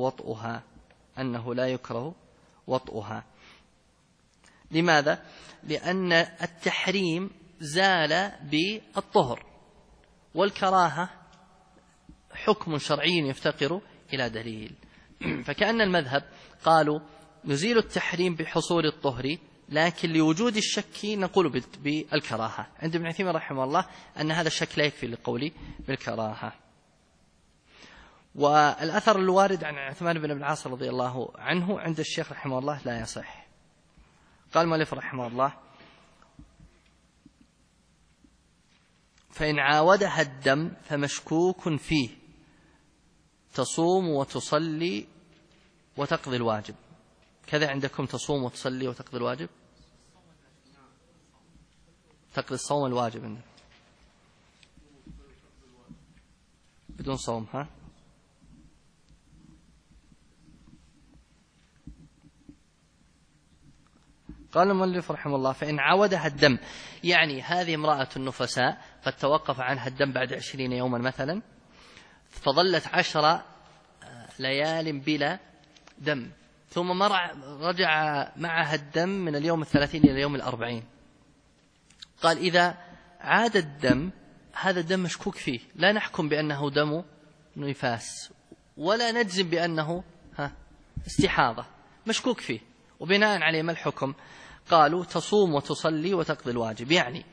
يكره وطئها. لماذا؟ لأن التحريم زال بالطهر، والكراهة حكم شرعي يفتقر إلى دليل. فكأن المذهب قالوا نزيل التحريم بحصول الطهر، لكن لوجود الشك نقول بالكراهة. عند ابن عثيمين رحمه الله أن هذا الشك لا يكفي للقول بالكراهة. والأثر الوارد عن عثمان بن أبي العاص رضي الله عنه عند الشيخ رحمه الله لا يصح. قال المؤلف رحمه الله: فإن عاودها الدم فمشكوك فيه تصوم وتصلي وتقضي الواجب. كذا عندكم تصوم وتصلي وتقضي الواجب؟ تقضي الصوم الواجب عندك بدون صوم. ها؟ قال المؤلف رحمه الله: فإن عودها الدم، يعني هذه امرأة النفساء قد توقف عنها الدم بعد 20 يوما مثلا، فظلت 10 ليال بلا دم، ثم رجع معها الدم من اليوم 30 إلى اليوم 40. قال إذا عاد الدم هذا الدم مشكوك فيه، لا نحكم بأنه دم نفاس ولا نجزم بأنه استحاضة، مشكوك فيه، وبناء عليه ما الحكم؟ قالوا تصوم وتصلي وتقضي الواجب. يعني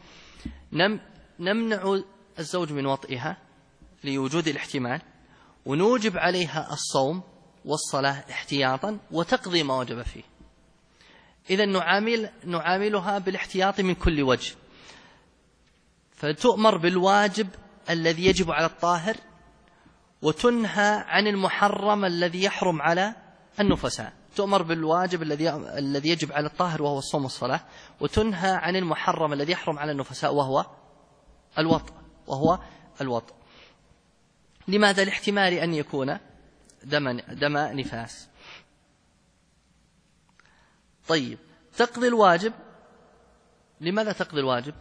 نمنع الزوج من وطئها لوجود الاحتمال، ونوجب عليها الصوم والصلاة احتياطا، وتقضي ما وجب فيه. إذن نعاملها بالاحتياط من كل وجه، فتؤمر بالواجب الذي يجب على الطاهر، وتنهى عن المحرم الذي يحرم على النفساء. تؤمر بالواجب الذي يجب على الطاهر وهو الصوم والصلاة، وتنهى عن المحرم الذي يحرم على النفساء وهو الوطء. لماذا؟ لاحتمال أن يكون دم نفاس. طيب، تقضي الواجب. لماذا تقضي الواجب؟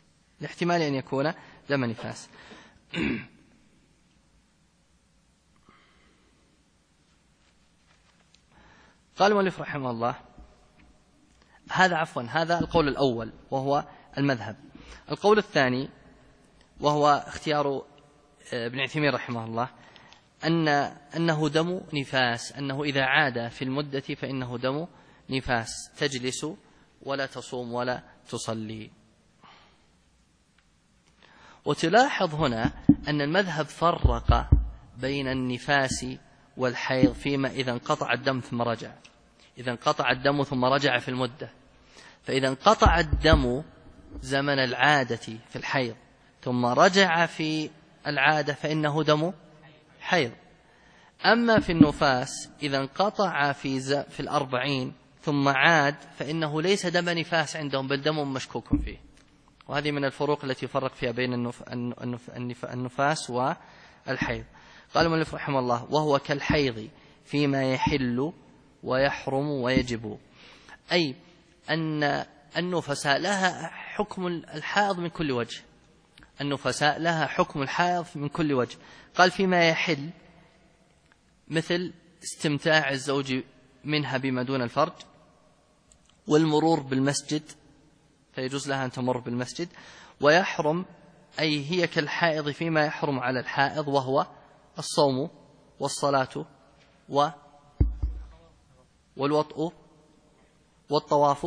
لاحتمال أن يكون دم نفاس. قال المؤلف رحمه الله هذا القول الأول وهو المذهب. القول الثاني وهو اختيار ابن عثيمين رحمه الله أنه دم نفاس، أنه إذا عاد في المدة فإنه دم نفاس، تجلس ولا تصوم ولا تصلي. وتلاحظ هنا أن المذهب فرق بين النفاس والحيض فيما إذا انقطع الدم ثم رجع. إذا انقطع الدم ثم رجع في المدة، فإذا انقطع الدم زمن العادة في الحيض ثم رجع في العادة فإنه دم حيض. أما في النفاس إذا انقطع في 40 ثم عاد فإنه ليس دم نفاس عندهم بل دم مشكوك فيه. وهذه من الفروق التي يفرق فيها بين النفاس والحيض. قال المؤلف رحمه الله وهو كالحيض فيما يحل ويحرم ويجب، أي أن النفساء لها حكم الحائض من كل وجه. النفساء لها حكم الحائض من كل وجه. قال فيما يحل مثل استمتاع الزوج منها بما دون الفرج، والمرور بالمسجد فيجوز لها أن تمر بالمسجد. ويحرم أي هي كالحائض فيما يحرم على الحائض، وهو الصوم والصلاة والوطء والطواف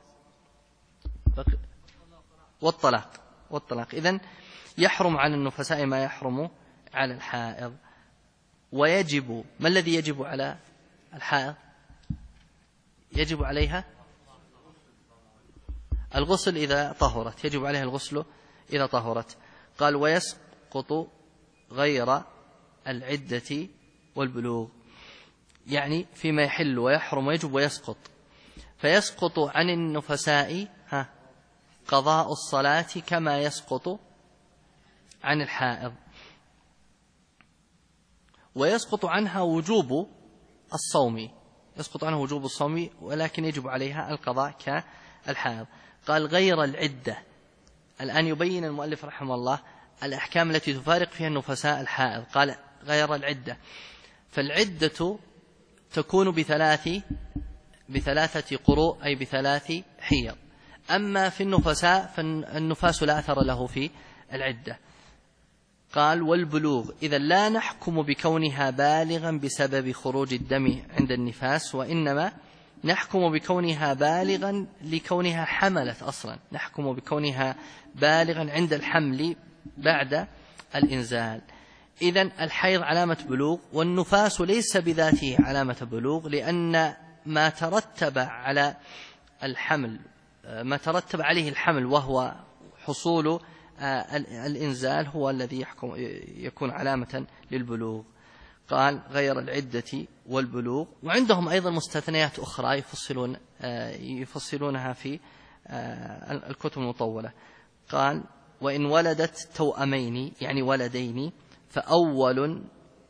والطلاق. إذن يحرم على النفساء ما يحرم على الحائض. ويجب، ما الذي يجب على الحائض؟ يجب عليها الغسل إذا طهرت، يجب عليها الغسل إذا طهرت. قال ويسقط غير العدة والبلوغ، يعني فيما يحل ويحرم ويجب ويسقط. فيسقط عن النفساء قضاء الصلاة كما يسقط عن الحائض، ويسقط عنها وجوب الصوم، يسقط عنها وجوب الصوم ولكن يجب عليها القضاء كالحائض. قال غير العدة. الآن يبين المؤلف رحمه الله الأحكام التي تفارق فيها النفساء الحائض. قال غير العدة، فالعدة تكون بثلاثة قروء أي بثلاث حيض. أما في النفساء فالنفاس لا أثر له في العدة. قال والبلوغ، إذا لا نحكم بكونها بالغا بسبب خروج الدم عند النفاس، وإنما نحكم بكونها بالغا لكونها حملت أصلا، نحكم بكونها بالغا عند الحمل بعد الإنزال. إذن الحيض علامة بلوغ، والنفاس ليس بذاته علامة بلوغ، لأن ما ترتب على الحمل، ما ترتب عليه الحمل وهو حصول الإنزال هو الذي يكون علامة للبلوغ. قال غير العدة والبلوغ. وعندهم أيضا مستثنيات أخرى يفصلونها في الكتب المطولة. قال وإن ولدت توأمين يعني ولدين فأول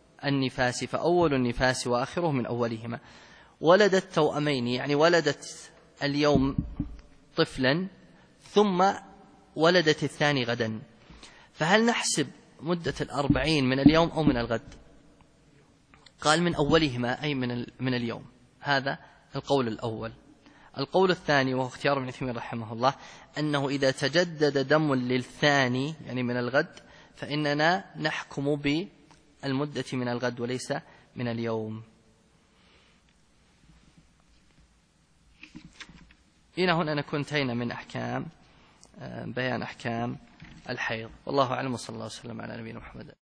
النفاس وآخره من أولهما. ولدت توأمين يعني ولدت اليوم طفلا ثم ولدت الثاني غدا، فهل نحسب مدة 40 من اليوم أو من الغد؟ قال من أولهما أي من اليوم. هذا القول الأول. القول الثاني وهو اختيار ابن عثيمين رحمه الله أنه إذا تجدد دم للثاني يعني من الغد فإننا نحكم بالمدة من الغد وليس من اليوم. إلى هنا نكون انتهينا من بيان أحكام الحيض. والله أعلم، وصلى الله وسلم على نبينا محمد.